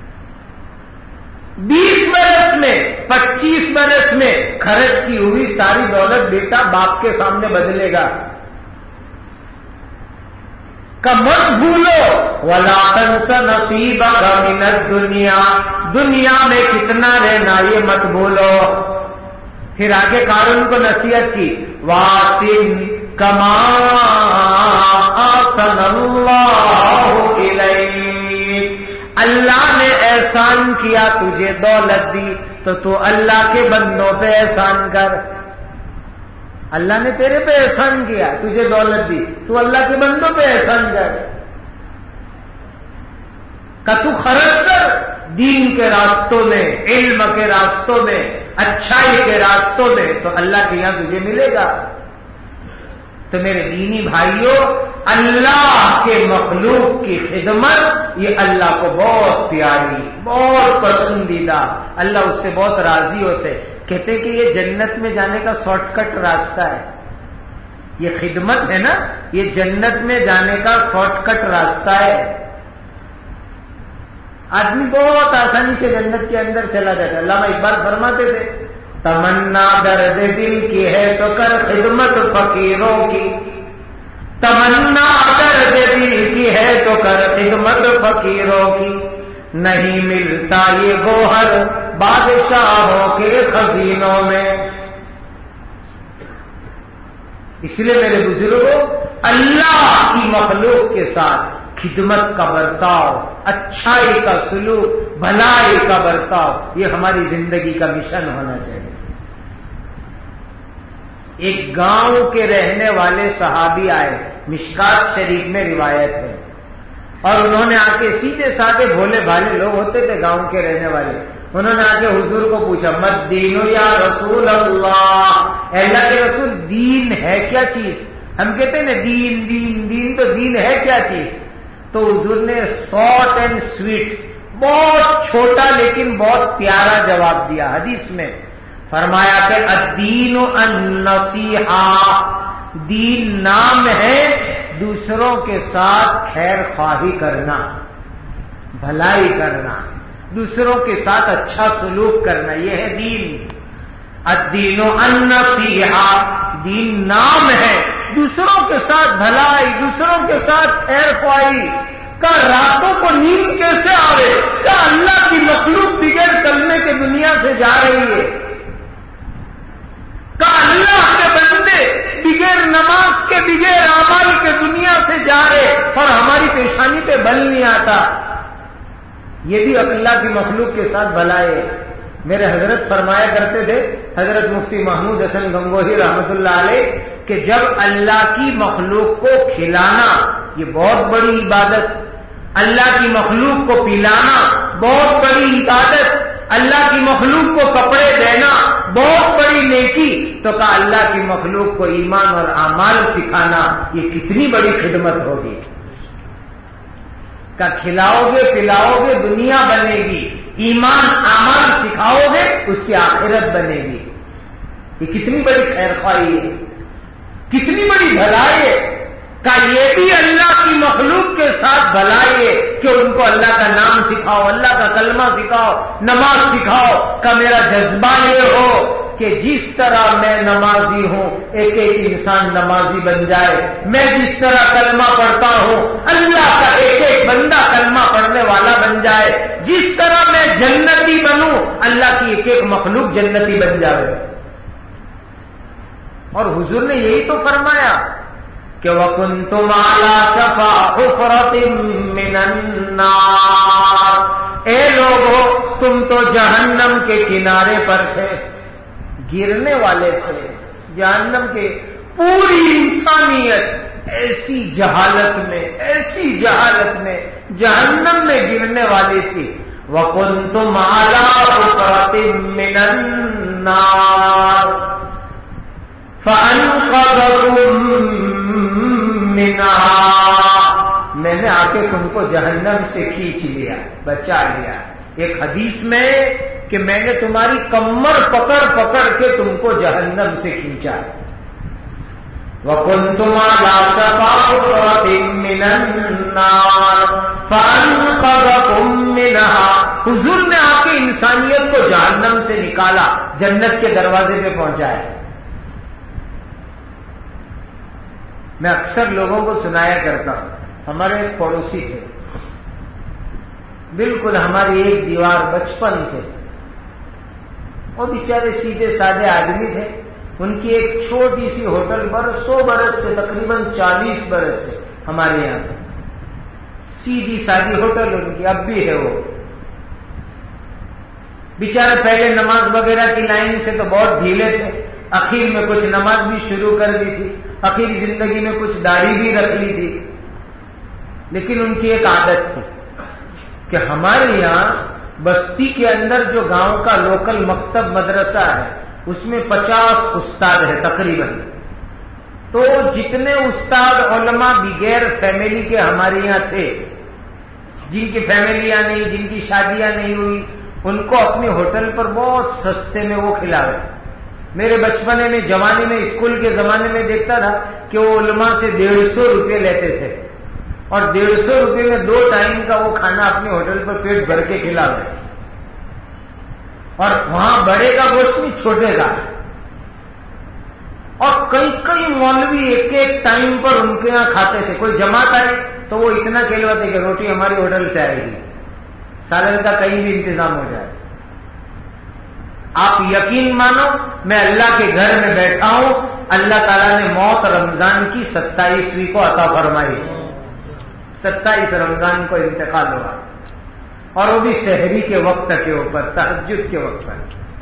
20 برس میں 25 برس میں خرچ کی ہوئی ساری دولت بیٹا باپ کے سامنے بدلے گا۔ کہ مت بھولو وَلَا تَنْسَ نَصِيبَكَ مِنَ الدُّنْيَا، دنیا میں کتنا رہنا یہ مت بھولو۔ پھر آگے قارون کو نصیحت کی، وَأَحْسِنْ كَمَا أَحْسَنَ اللَّهُ إِلَيْكَ، اللہ نے احسان کیا تجھے دولت دی تو اللہ کے بندوں پہ احسان کر۔ اللہ نے تیرے پہ احسان کیا، تجھے دولت دی، تو اللہ کے بندوں پہ احسان کر۔ کہ تو خرچ کر دین کے راستوں میں، علم کے راستوں میں، اچھائی کے راستوں میں، تو اللہ کے یہاں تجھے ملے گا۔ تو میرے دینی بھائیوں، اللہ کے مخلوق کی خدمت یہ اللہ کو بہت پیاری، بہت پسندیدہ، اللہ اس سے بہت راضی ہوتے۔ کہتے ہیں کہ یہ جنت میں جانے کا شارٹ کٹ راستہ ہے، یہ خدمت ہے نا، یہ جنت میں جانے کا شارٹ کٹ راستہ ہے۔ آدمی بہت آسانی سے جنت کے اندر چلا جاتا ہے۔ علامہ اقبال فرماتے تھے، تمنا درد دل کی ہے تو کر خدمت فقیروں کی، تمنا درد دل کی ہے تو کر خدمت فقیروں کی، نہیں ملتا یہ گوہر بادشاہوں کے خزینوں میں۔ اس لیے میرے بزرگوں، اللہ کی مخلوق کے ساتھ خدمت کا برتاؤ، اچھائی کا سلوک، بھلائی کا برتاؤ، یہ ہماری زندگی کا مشن ہونا چاہیے۔ ایک گاؤں کے رہنے والے صحابی آئے، مشکات شریف میں روایت ہے، اور انہوں نے آ کے سیدھے سادے بھولے بھالے لوگ ہوتے تھے گاؤں کے رہنے والے، انہوں نے آ کے حضور کو پوچھا، مت دین یا رسول اللہ، اے اللہ کے رسول دین ہے کیا چیز؟ ہم کہتے ہیں نا دین دین دین، تو دین ہے کیا چیز؟ تو حضور نے شارٹ اینڈ سویٹ، بہت چھوٹا لیکن بہت پیارا جواب دیا۔ حدیث میں فرمایا کہ الدین النصیحہ، دین نام ہے دوسروں کے ساتھ خیر خواہی کرنا، بھلائی کرنا، دوسروں کے ساتھ اچھا سلوک کرنا، یہ ہے دین۔ الدین النصیحہ، دین نام ہے دوسروں کے ساتھ بھلائی، دوسروں کے ساتھ خیر خواہی کا۔ راتوں کو نیند کیسے آوے؟ کہ اللہ کی مخلوق بغیر کلمے کے دنیا سے جا رہی ہے، کہ اللہ کے بندے بغیر نماز کے، بغیر اعمال کے دنیا سے جا رہے، اور ہماری پیشانی پہ بل نہیں آتا۔ یہ بھی اللہ کی مخلوق کے ساتھ بھلائی ہے۔ میرے حضرت فرمایا کرتے تھے، حضرت مفتی محمود حسن گنگوہی رحمۃ اللہ علیہ، کہ جب اللہ کی مخلوق کو کھلانا یہ بہت بڑی عبادت، اللہ کی مخلوق کو پلانا بہت بڑی عبادت، اللہ کی مخلوق کو کپڑے دینا بہت بڑی نیکی، تو کہا اللہ کی مخلوق کو ایمان اور اعمال سکھانا یہ کتنی بڑی خدمت ہوگی۔ کہ کھلاؤ گے پلاؤ گے دنیا بنے گی، ایمان اعمال سکھاؤ گے اس کی آخرت بنے گی۔ یہ کتنی بڑی خیر خواہی ہے، کتنی بڑی بھلائی ہے۔ کہ یہ بھی اللہ کی مخلوق کے ساتھ بھلائی ہے کہ ان کو اللہ کا نام سکھاؤ، اللہ کا کلمہ سکھاؤ، نماز سکھاؤ۔ کہ میرا جذبہ یہ ہو کہ جس طرح میں نمازی ہوں ایک ایک انسان نمازی بن جائے، میں جس طرح کلمہ پڑھتا ہوں اللہ کا ایک ایک بندہ کلمہ پڑھنے والا بن جائے، جس طرح میں جنتی بنوں اللہ کی ایک ایک مخلوق جنتی بن جائے۔ اور حضور نے یہی تو فرمایا کہ وَكُنْتُمْ عَلَى شَفَا حُفْرَةٍ مِّنَ النَّارِ، اے لوگو تم تو جہنم کے کنارے پر تھے، گرنے والے تھے جہنم کے۔ پوری انسانیت ایسی جہالت میں جہنم میں گرنے والی تھی۔ وَكُنْتُمْ عَلَى حُفْرَةٍ مِّنَ النَّارِ فَأَنْقَذَكُم مِّنْهَا، کے تم کو جہنم سے کھینچ لیا، بچا لیا۔ ایک حدیث میں کہ میں نے تمہاری کمر پکڑ پکڑ کے تم کو جہنم سے کھینچا۔ وَكُنْتُمْ عَلَىٰ شَفَا حُفْرَةٍ مِّنَ النَّارِ فَأَنقَذَكُم مِّنْهَا، حضور نے آ کے انسانیت کو جہنم سے نکالا، جنت کے دروازے پہ پہنچایا۔ میں اکثر لوگوں کو سنایا کرتا ہوں، ہمارے ایک پڑوسی تھے، بالکل ہماری ایک دیوار بچپن سے، وہ بیچارے سیدھے سادے آدمی تھے، ان کی ایک چھوٹی سی ہوٹل برسوں برس سے، تقریباً 40 برس سے ہمارے یہاں پہ سیدھی سادی ہوٹل ان کی اب بھی ہے۔ وہ بیچارے پہلے نماز وغیرہ کی لائن سے تو بہت ڈھیلے تھے، اخیر میں کچھ نماز بھی شروع کر دی تھی، اخیر زندگی میں کچھ داڑھی بھی رکھ لی تھی، لیکن ان کی ایک عادت تھی کہ ہمارے یہاں بستی کے اندر جو گاؤں کا لوکل مکتب مدرسہ ہے اس میں 50 استاد ہے تقریباً، تو جتنے استاد علماء بغیر فیملی کے ہمارے یہاں تھے، جن کی فیملیاں نہیں، جن کی شادیاں نہیں ہوئی، ان کو اپنی ہوٹل پر بہت سستے میں وہ کھلاوے۔ میرے بچپنے میں، جوانی میں، اسکول کے زمانے میں دیکھتا تھا کہ وہ علماء سے 150 روپے لیتے تھے اور 150 روپے میں 2 ٹائم کا وہ کھانا اپنے ہوٹل پر پیٹ بھر کے کھلاوے، اور وہاں بڑے کا گوشت نہیں، چھوٹے کا۔ اور کئی کئی مولوی ایک ایک ٹائم پر ان کے یہاں کھاتے تھے، کوئی جماعت آئے تو وہ اتنا کھلواتے کہ روٹی ہماری ہوٹل سے آئے گی، سالن کا کہیں بھی انتظام ہو جائے۔ آپ یقین مانو، میں اللہ کے گھر میں بیٹھا ہوں، اللہ تعالیٰ نے موت رمضان کی 27ویں کو عطا فرمائی، 27 رمضان کو انتقال ہوا، اور وہ بھی سحری کے وقت کے اوپر، تہجد کے وقت پر۔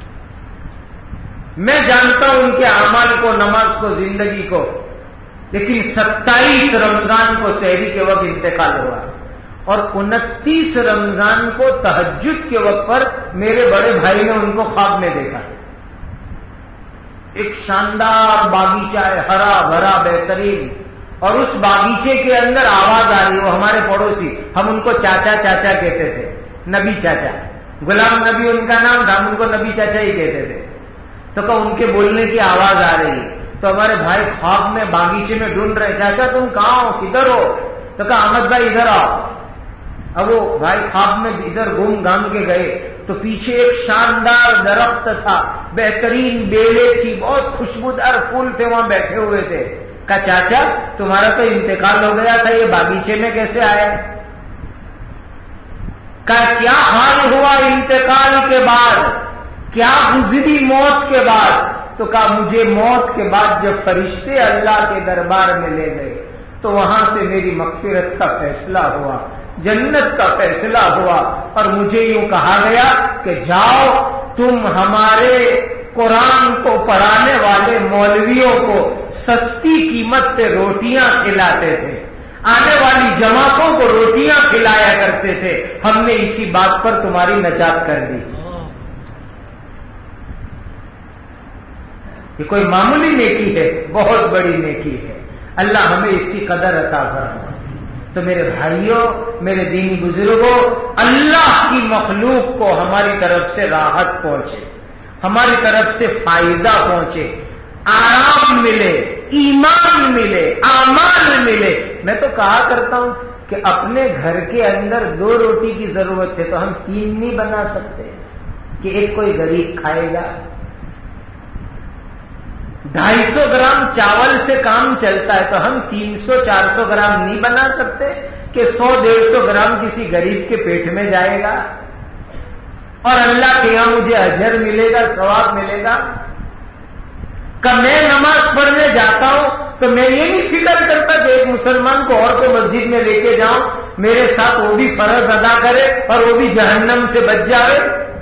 میں جانتا ہوں ان کے اعمال کو، نماز کو، زندگی کو، لیکن 27 رمضان کو سحری کے وقت انتقال ہوا، اور 29 رمضان کو تہجد کے وقت پر میرے بڑے بھائی نے ان کو خواب میں دیکھا۔ ایک شاندار باغیچہ ہے، ہرا بھرا بہترین، اور اس باغیچے کے اندر آواز آ رہی، وہ ہمارے پڑوسی، ہم ان کو چاچا چاچا کہتے تھے، نبی چاچا، غلام نبی ان کا نام تھا، ہم ان کو نبی چاچا ہی کہتے تھے، تو کہ ان کے بولنے کی آواز آ رہی ہے، تو ہمارے بھائی خواب میں باغیچے میں ڈھونڈ رہے، چاچا تم کہاں ہو، کدھر ہو؟ تو کہا احمد بھائی ادھر آؤ۔ اب وہ بھائی خواب میں ادھر گھوم گھام کے گئے تو پیچھے ایک شاندار درخت تھا، بہترین بیلے تھی، بہت خوشبودار پھول تھے، وہاں بیٹھے ہوئے تھے۔ کہا چاچا تمہارا تو انتقال ہو گیا تھا، یہ باغیچے میں کیسے آیا؟ کہا کیا حال ہوا انتقال کے بعد، کیا گزری موت کے بعد؟ تو کہا مجھے موت کے بعد جب فرشتے اللہ کے دربار میں لے گئے تو وہاں سے میری مغفرت کا فیصلہ ہوا، جنت کا فیصلہ ہوا، اور مجھے یوں کہا گیا کہ جاؤ تم ہمارے قرآن کو پڑھانے والے مولویوں کو سستی قیمت پہ روٹیاں کھلاتے تھے، آنے والی جماعتوں کو روٹیاں کھلایا کرتے تھے، ہم نے اسی بات پر تمہاری نجات کر دی۔ یہ کوئی معمولی نیکی ہے، بہت بڑی نیکی ہے، اللہ ہمیں اس کی قدر عطا فرمائے۔ تو میرے بھائیوں، میرے دینی بزرگوں، اللہ کی مخلوق کو ہماری طرف سے راحت پہنچے، ہماری طرف سے فائدہ پہنچے، آرام ملے، ایمان ملے، اعمال ملے۔ میں تو کہا کرتا ہوں کہ اپنے گھر کے اندر 2 روٹی کی ضرورت ہے تو ہم 3 نہیں بنا سکتے کہ ایک کوئی غریب کھائے گا؟ 250 گرام چاول سے کام چلتا ہے تو ہم 300-400 گرام نہیں بنا سکتے کہ 100-150 گرام کسی غریب کے پیٹ میں جائے گا اور اللہ کے یہاں مجھے اجر ملے گا، ثواب ملے گا؟ کہ میں نماز پڑھنے جاتا ہوں تو میں یہ نہیں فکر کرتا کہ ایک مسلمان کو اور کو مسجد میں لے کے جاؤں، میرے ساتھ وہ بھی فرض ادا کرے اور وہ بھی جہنم سے بچ جائے۔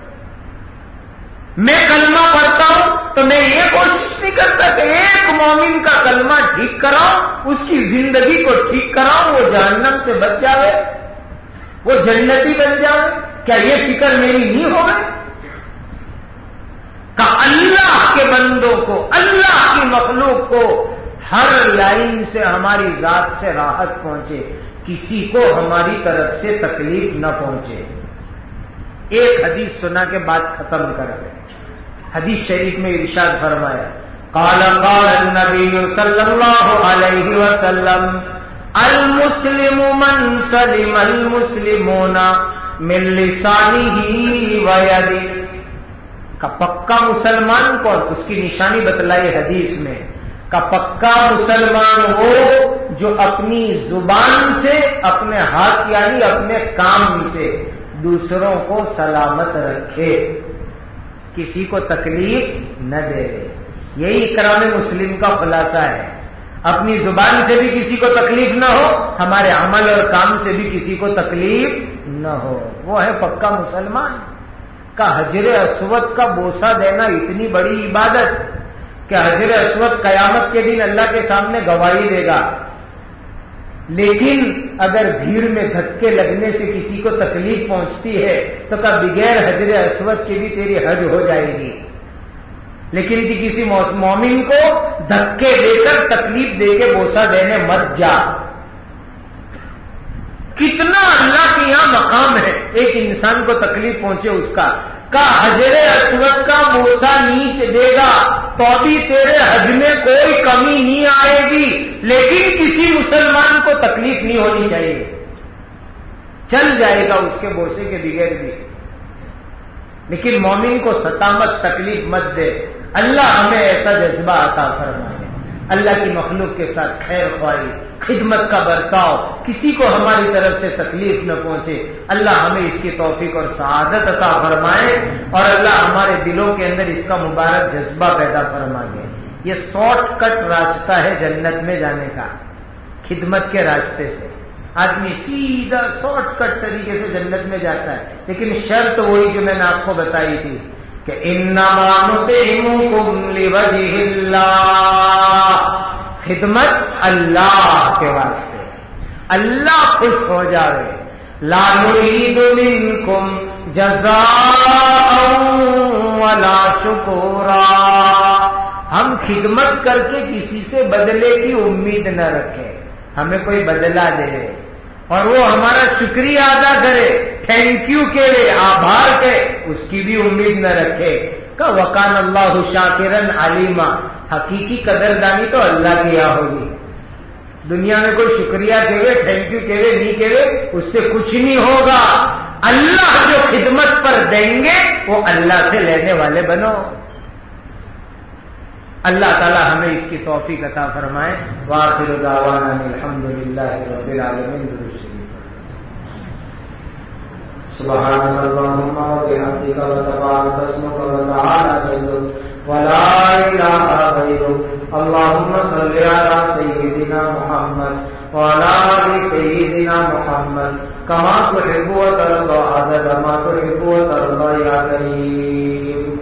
میں کلمہ پڑھتا ہوں تو میں یہ کوشش نہیں کرتا کہ ایک مومن کا کلمہ ٹھیک کراؤں، اس کی زندگی کو ٹھیک کراؤں، وہ جہنم سے بچ جائے، وہ جنتی بن جائے۔ کیا یہ فکر میری نہیں ہو گئی؟ کہ اللہ کے بندوں کو، اللہ کی مخلوق کو ہر لائن سے ہماری ذات سے راحت پہنچے، کسی کو ہماری طرف سے تکلیف نہ پہنچے۔ ایک حدیث سنا کے بعد ختم کر دیں۔ حدیث شریف میں ارشاد فرمایا، قال النبی صلی اللہ علیہ وسلم المسلم من سلم المسلمون من لسانہ ویدہ۔ کا پکا مسلمان کون؟ اس کی نشانی بتلائی حدیث میں، کا پکا مسلمان وہ جو اپنی زبان سے، اپنے ہاتھ یعنی اپنے کام سے دوسروں کو سلامت رکھے، کسی کو تکلیف نہ دے۔ یہی اکرام مسلم کا خلاصہ ہے، اپنی زبان سے بھی کسی کو تکلیف نہ ہو، ہمارے عمل اور کام سے بھی کسی کو تکلیف نہ ہو، وہ ہے پکا مسلمان۔ کا حجر اسود کا بوسہ دینا اتنی بڑی عبادت کہ حجر اسود قیامت کے دن اللہ کے سامنے گواہی دے گا، لیکن اگر بھیڑ میں دھکے لگنے سے کسی کو تکلیف پہنچتی ہے تو کیا بغیر حجر اسود کے بھی تیری حج ہو جائے گی، لیکن کسی مومن کو دھکے دے کر تکلیف دے کے بوسہ دینے مت جا۔ کتنا اللہ کے یہاں مقام ہے ایک انسان کو تکلیف پہنچے اس کا حجر اسود کا بوسہ نیچ دے گا تو بھی تیرے حج میں کوئی کمی نہیں آئے گی، لیکن کسی مسلمان کو تکلیف نہیں ہونی چاہیے، چل جائے گا اس کے بوسے کے بغیر بھی، لیکن مومن کو ستامت تکلیف مت دے۔ اللہ ہمیں ایسا جذبہ عطا فرمائے، اللہ کی مخلوق کے ساتھ خیر خواہی، خدمت کا برتاؤ، کسی کو ہماری طرف سے تکلیف نہ پہنچے۔ اللہ ہمیں اس کی توفیق اور سعادت عطا فرمائے، اور اللہ ہمارے دلوں کے اندر اس کا مبارک جذبہ پیدا فرما دے۔ یہ شارٹ کٹ راستہ ہے جنت میں جانے کا، خدمت کے راستے سے آدمی سیدھا شارٹ کٹ طریقے سے جنت میں جاتا ہے، لیکن شرط وہی جو میں نے آپ کو بتائی تھی کہ انما نطعمکم لوجہ اللہ، خدمت اللہ کے واسطے، اللہ خوش ہو جاوے۔ لا نريد منکم جزاء ولا شکورا، ہم خدمت کر کے کسی سے بدلے کی امید نہ رکھیں، ہمیں کوئی بدلہ دے اور وہ ہمارا شکریہ ادا کرے، تھینک یو کے لئے، آبھار کے، اس کی بھی امید نہ رکھے۔ کہ وکان اللہ شاکرن علیما، حقیقی قدردانی تو اللہ کی یہاں ہوگی، دنیا میں کوئی شکریہ کہے، تھینک یو کہے، نہیں کہے، اس سے کچھ نہیں ہوگا۔ اللہ جو خدمت پر دیں گے وہ اللہ سے لینے والے بنو۔ اللہ تعالی ہمیں اس کی توفیق عطا فرمائے۔ وآخر دعوانا الحمدللہ رب العالمین۔ سبحانک اللہم وبحمدک وتبارک اسمک وتعالی جدک ولا الہ غیرک۔ اللہم صل علی سیدنا محمد وعلی آل سیدنا محمد کما تحب وترضى عدد ما تحب وترضى یا کریم۔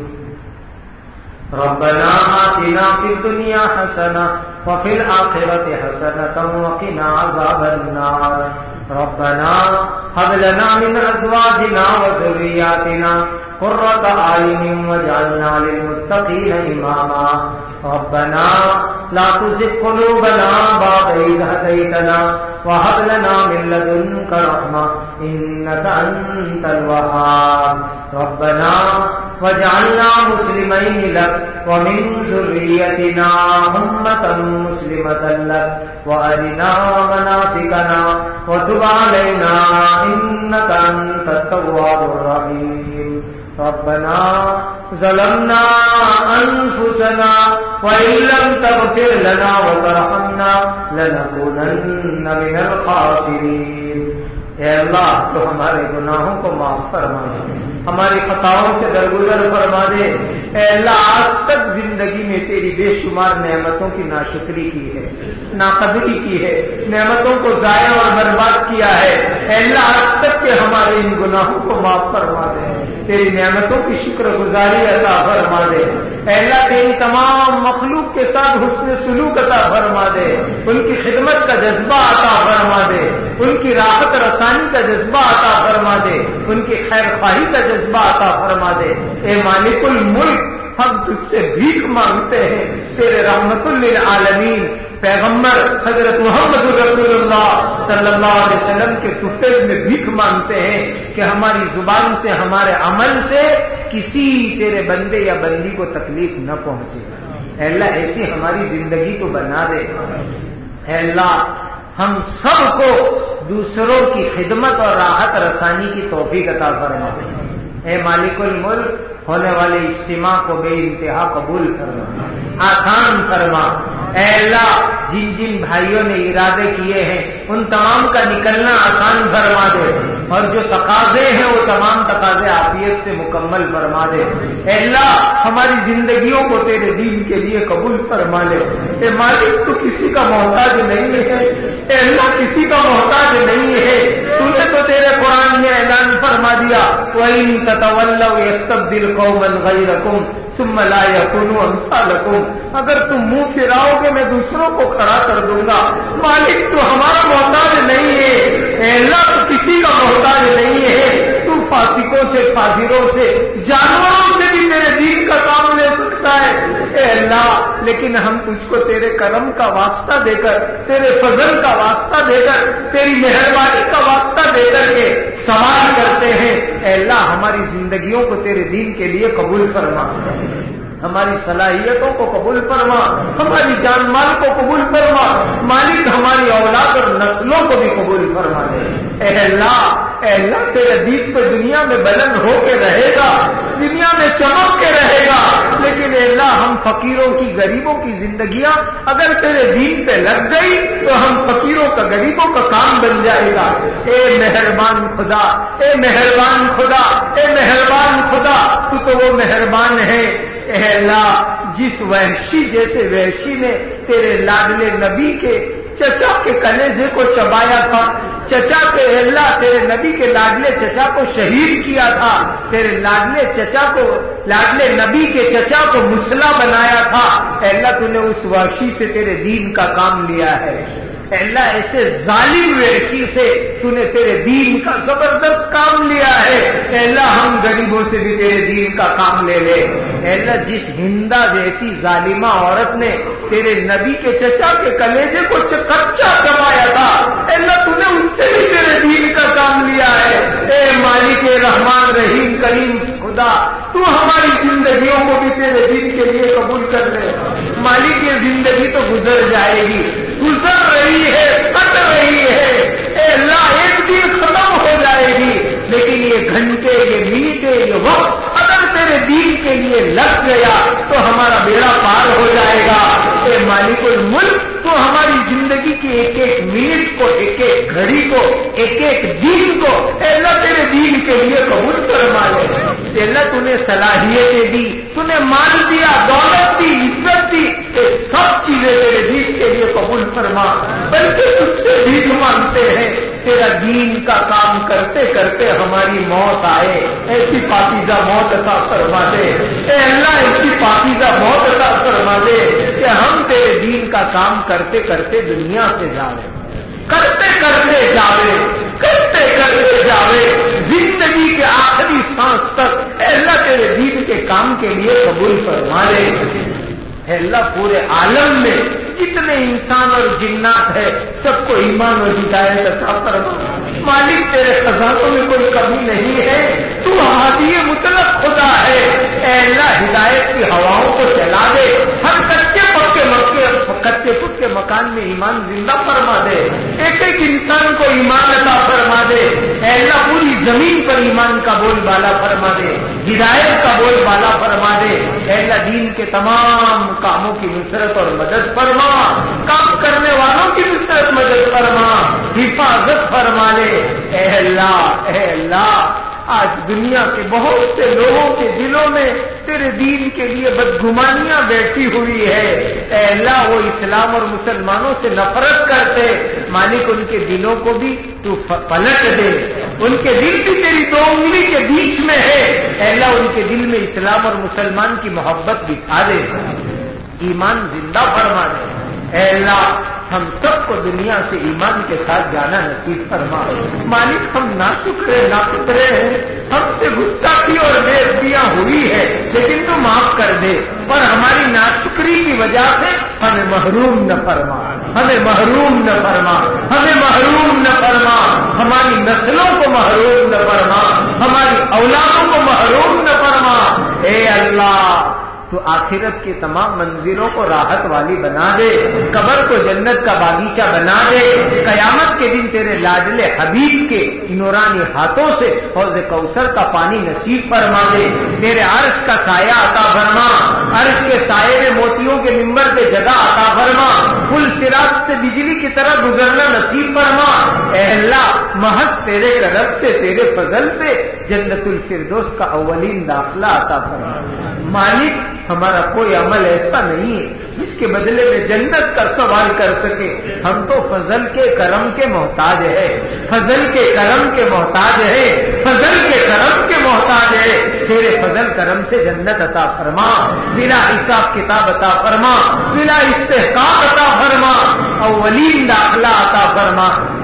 ربنا آتنا فی الدنیا حسنہ وفی الآخرة حسنة وقنا عذاب النار۔ ربنا هب لنا من ازواجنا وذرياتنا قرة اعين واجعلنا للمتقين اماما۔ ربنا لا تزغ قلوبنا بعد إذ هديتنا وهب لنا من لدنك رحمة إنك أنت الوهاب۔ ربنا واجعلنا مسلمين لك ومن ذريتنا أمة مسلمة لك وأرنا مناسكنا وتب علينا إنك أنت التواب الرحيم۔ ربنا ظلمنا أنفسنا وإن لم تغفر لنا وترحمنا لنكونن من الخاسرين۔ اے اللہ تو ہمارے گناہوں کو معاف فرما دے، ہماری خطاؤں سے درگزر فرما دے۔ اے اللہ آج تک زندگی میں تیری بے شمار نعمتوں کی ناشکری کی ہے، ناقدری کی ہے، نعمتوں کو ضائع اور برباد کیا ہے۔ اے اللہ آج تک کے ہمارے ان گناہوں کو معاف فرما دے، تیری نعمتوں کی شکر گزاری عطا فرما دے۔ اے اللہ تیری تمام مخلوق کے ساتھ حسن سلوک عطا فرما دے، ان کی خدمت کا جذبہ عطا فرما دے، ان کی راحت رسانی کا جذبہ عطا فرما دے، ان کی خیر خواہی کا جذبہ عطا فرما دے۔ اے مالک الملک، ہم تجھ سے بھیک مانگتے ہیں، تیرے رحمت للعالمین پیغمبر حضرت محمد رسول اللہ صلی اللہ علیہ وسلم کے ٹوٹے میں بھیک مانگتے ہیں کہ ہماری زبان سے، ہمارے عمل سے کسی تیرے بندے یا بندی کو تکلیف نہ پہنچے۔ اے اللہ ایسی ہماری زندگی کو بنا دے۔ اے اللہ ہم سب کو دوسروں کی خدمت اور راحت رسانی کی توفیق عطا فرما۔ اے مالک الملک ہونے والے اجتماع کو بے انتہا قبول فرما، آسان فرما۔ اے اللہ جن جن بھائیوں نے ارادے کیے ہیں ان تمام کا نکلنا آسان فرما دے، اور جو تقاضے ہیں وہ تمام تقاضے عافیت سے مکمل فرما دے۔ اے اللہ ہماری زندگیوں کو تیرے دین کے لیے قبول فرما لے۔ اے مالک تو کسی کا محتاج نہیں ہے، اے اللہ کسی کا محتاج نہیں ہے۔ تو نے تو تیرے قرآن میں اعلان فرما دیا وَإِن تَتَوَلَّوْا يَسْتَبْدِلْ قَوْمًا غَيْرَكُمْ ثُمَّ لَا يَكُونُوا أَمْثَالَكُمْ۔ اگر تم منہ پھراؤ گے میں دوسروں کو کھڑا کر دوں گا۔ مالک تو ہمارا محتاج نہیں ہے، اے اللہ تو کسی کا محتاج نہیں ہے۔ تو فاسقوں سے، فاجروں سے، جانوروں سے بھی میرے دین کا کام لے سکتا ہے اے اللہ، لیکن ہم تجھ کو تیرے کرم کا واسطہ دے کر، تیرے فضل کا واسطہ دے کر، تیری مہربانی کا واسطہ دے کر کے سوال کرتے ہیں۔ اے اللہ ہماری زندگیوں کو تیرے دین کے لیے قبول فرما، ہماری صلاحیتوں کو قبول فرما، ہماری جان مال کو قبول فرما، مالک ہماری اولاد اور نسلوں کو بھی قبول فرما دے۔ اے اللہ تیرے دین تو دنیا میں بلند ہو کے رہے گا، دنیا میں چمک کے رہے گا، لیکن اے اللہ ہم فقیروں کی، غریبوں کی زندگیاں اگر تیرے دین پہ لگ گئی تو ہم فقیروں کا، غریبوں کا کام بن جائے گا۔ اے مہربان خدا، اے مہربان خدا، اے مہربان خدا، تو تو وہ مہربان ہے۔ اے اللہ جس وحشی جیسے وحشی نے تیرے لاڈلے نبی کے چچا کے کلیجے کو چبایا تھا، چچا کے اللہ تیرے نبی کے لاڈلے چچا کو شہید کیا تھا، تیرے لاڈلے چچا کو، لاڈلے نبی کے چچا کو مسلح بنایا تھا، اے اللہ تو نے اس وحشی سے تیرے دین کا کام لیا ہے۔ اے اللہ ایسے ظالم وحشی سے تو نے تیرے دین کا زبردست کام لیا ہے۔ اے اللہ ہم غریبوں سے بھی تیرے دین کا کام لے لے۔ اے اللہ جس ہندا جیسی ظالمہ عورت نے تیرے نبی کے چچا کے کلیجے کو کچا چبایا تھا، اے اللہ تو نے اس سے بھی تیرے دین کا کام لیا ہے۔ اے مالک رحمان رحیم کریم خدا، تو ہماری زندگیوں کو بھی تیرے دین کے لیے قبول کر لے۔ مالک یہ زندگی تو گزر جائے گی، گزر رہی ہے، کٹ رہی ہے، اے اللہ ایک دن ختم ہو جائے گی، لیکن یہ گھنٹے، یہ منٹیں، یہ وقت اگر تیرے دین کے لیے لگ گیا تو ہمارا بیڑا پار ہو جائے گا۔ اے مالک الملک تو ہماری زندگی کی ایک ایک منٹ کو، ایک ایک گھڑی کو، ایک ایک دن کو اے اللہ تیرے دین کے لیے قبول فرما لے۔ اے اللہ تو نے صلاحیتیں دی، تو نے مال دیا، دولت دی، عزت دی، یہ سب چیزیں تیرے دین کے لیے قبول فرما، بلکہ تجھ سے بھیک مانگتے ہیں تیرا دین کا کام کرتے کرتے ہماری موت آئے، ایسی پاکیزہ موت عطا فرما دے۔ اے اللہ ایسی پاکیزہ موت عطا فرما دے کہ ہم تیرے دین کا کام کرتے کرتے دنیا سے جاوے، کرتے کرتے جاوے، کرتے کرتے جاوے، زندگی کے آخری سانس تک اے اللہ تیرے دین کے کام کے لیے قبول فرما لے۔ اے اللہ پورے عالم میں جتنے انسان اور جنات ہیں سب کو ایمان اور ہدایت عطا فرما۔ مالک تیرے خزانوں میں کوئی کمی نہیں ہے، تو ہادی مطلق خدا ہے۔ اے اللہ ہدایت کی ہواؤں کو چلا دے، ہر کچے پکے مکان میں ایمان زندہ فرما دے، ایک ایک انسان کو ایمان عطا فرما دے۔ اے اللہ پوری زمین پر ایمان کا بول بالا فرما دے، ہدایت کا بول بالا فرما دے۔ اے اللہ دین کے تمام کاموں کی نصرت اور مدد فرما، کام کرنے والوں کی نصرت مدد فرما، حفاظت فرما لے۔ اے اللہ آج دنیا کے بہت سے لوگوں کے دلوں میں تیرے دین کے لیے بدگمانیاں بیٹھی ہوئی ہے۔ اے اللہ وہ اسلام اور مسلمانوں سے نفرت کرتے، مالک ان کے دلوں کو بھی تو پلٹ دے، ان کے دل بھی تیری دو انگلی کے بیچ میں ہے۔ اے اللہ ان کے دل میں اسلام اور مسلمان کی محبت بٹھا دے، ایمان زندہ فرما دے۔ اے اللہ ہم سب کو دنیا سے ایمان کے ساتھ جانا نصیب فرما۔ مالک ہم ناشکرے ناقدرے ہیں، ہم سے گستاخی اور بے عزتیاں ہوئی ہے، لیکن تو معاف کر دے، اور ہماری ناشکری کی وجہ سے ہمیں محروم نہ فرما، ہمیں محروم نہ فرما، ہمیں محروم نہ فرما، ہماری نسلوں کو محروم نہ فرما، ہماری اولادوں کو محروم نہ فرما۔ اے اللہ تو آخرت کی تمام منزلوں کو راحت والی بنا دے، قبر کو جنت کا باغیچہ بنا دے، قیامت کے دن تیرے لاڈلے حبیب کے نورانی ہاتھوں سے حوض کوثر کا پانی نصیب فرما دے، تیرے عرش کا سایہ عطا فرما، عرش کے سائے میں موتیوں کے منبر پہ جگہ عطا فرما، پل صراط سے بجلی کی طرح گزرنا نصیب فرما۔ اے اللہ محض تیرے کرم سے، تیرے فضل سے جنت الفردوس کا اولین داخلہ عطا فرما۔ مالک ہمارا کوئی عمل ایسا نہیں ہے جس کے بدلے میں جنت کا سوال کر سکے، ہم تو فضل کے کرم کے محتاج ہے، فضل کے کرم کے محتاج ہے، فضل کے کرم کے محتاج ہے۔ تیرے فضل کرم سے جنت عطا فرما، بلا حساب کتاب عطا فرما، بلا استحقاق عطا فرما، اولین داخلہ عطا فرما۔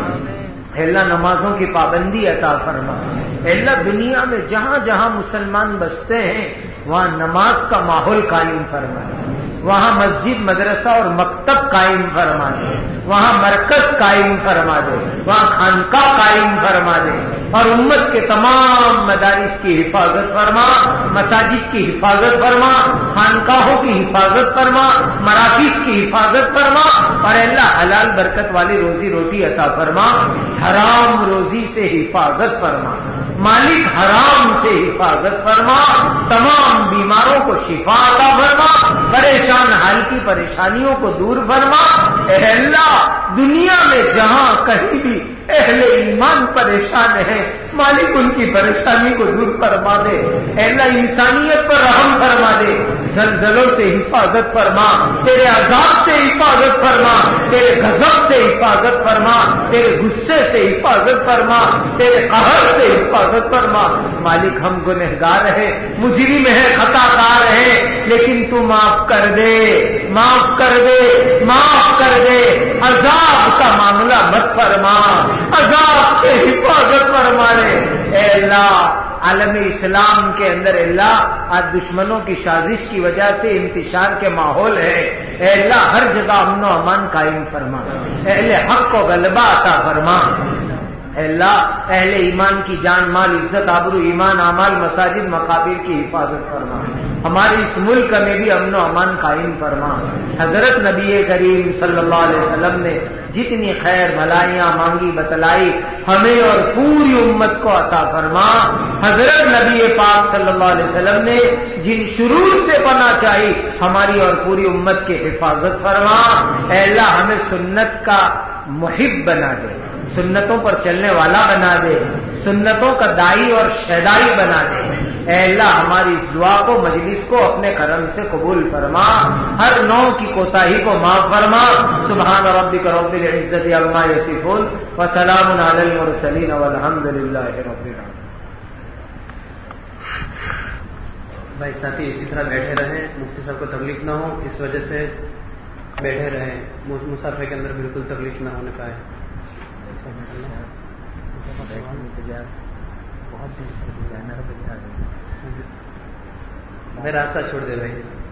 اے اللہ نمازوں کی پابندی عطا فرما۔ اے اللہ دنیا میں جہاں جہاں مسلمان بستے ہیں وہاں نماز کا ماحول قائم فرما دے، وہاں مسجد مدرسہ اور مکتب قائم فرما دے، وہاں مرکز قائم فرما دے، وہاں خانقاہ قائم فرما دے، اور امت کے تمام مدارس کی حفاظت فرما، مساجد کی حفاظت فرما، خانقاہوں کی حفاظت فرما، مراکز کی حفاظت فرما، اور اللہ حلال برکت والی روزی روٹی عطا فرما، حرام روزی سے حفاظت فرما، مالک حرام سے حفاظت فرما، تمام بیماروں کو شفا عطا فرما، پریشان حال کی پریشانیوں کو دور فرما۔ اے اللہ دنیا میں جہاں کہیں بھی اہل ایمان پریشان ہیں مالک ان کی پریشانی کو دور فرما دے۔ اے اللہ انسانیت پر رحم فرما دے، زلزلوں سے حفاظت فرما، تیرے عذاب سے حفاظت فرما، تیرے غضب سے حفاظت فرما، تیرے غصے سے حفاظت فرما، تیرے قہر سے حفاظت فرما۔ مالک ہم گنہگار ہیں، مجرم ہیں، خطا کار ہیں، لیکن تو معاف کر دے، معاف کر دے، معاف کر دے، عذاب کا معاملہ مت فرما، عذاب سے حفاظت فرما لے۔ اے اللہ عالم اسلام کے اندر اللہ آج دشمنوں کی سازش کی وجہ سے انتشار کے ماحول ہے، اے اللہ ہر جگہ امن و امان قائم فرما، اہل حق کو غلبہ عطا فرما۔ اے اللہ اہل ایمان کی جان مال عزت آبرو ایمان اعمال مساجد مقابر کی حفاظت فرما، ہمارے اس ملک میں بھی امن و امان قائم فرما۔ حضرت نبی کریم صلی اللہ علیہ وسلم نے جتنی خیر بھلائیاں مانگی بتلائی ہمیں اور پوری امت کو عطا فرما۔ حضرت نبی پاک صلی اللہ علیہ وسلم نے جن شرور سے پناہ چاہی ہماری اور پوری امت کی حفاظت فرما۔ اے اللہ ہمیں سنت کا محب بنا دے، سنتوں پر چلنے والا بنا دے، سنتوں کا دائی اور شیدائی بنا دے۔ اے اللہ ہماری اس دعا کو مجلس کو اپنے کرم سے قبول فرما، ہر نوع کی کوتاہی کو معاف فرما۔ سبحان ربک رب العزت عما یصفون وسلام علی المرسلین والحمد للہ رب العالمین۔ بھائی ساتھی اسی طرح بیٹھے رہیں، مفتی صاحب کو تکلیف نہ ہو اس وجہ سے بیٹھے رہیں، مسافر کے اندر بالکل تکلیف نہ ہونے پائے۔ بھائی راستہ چھوڑ دے بھائی۔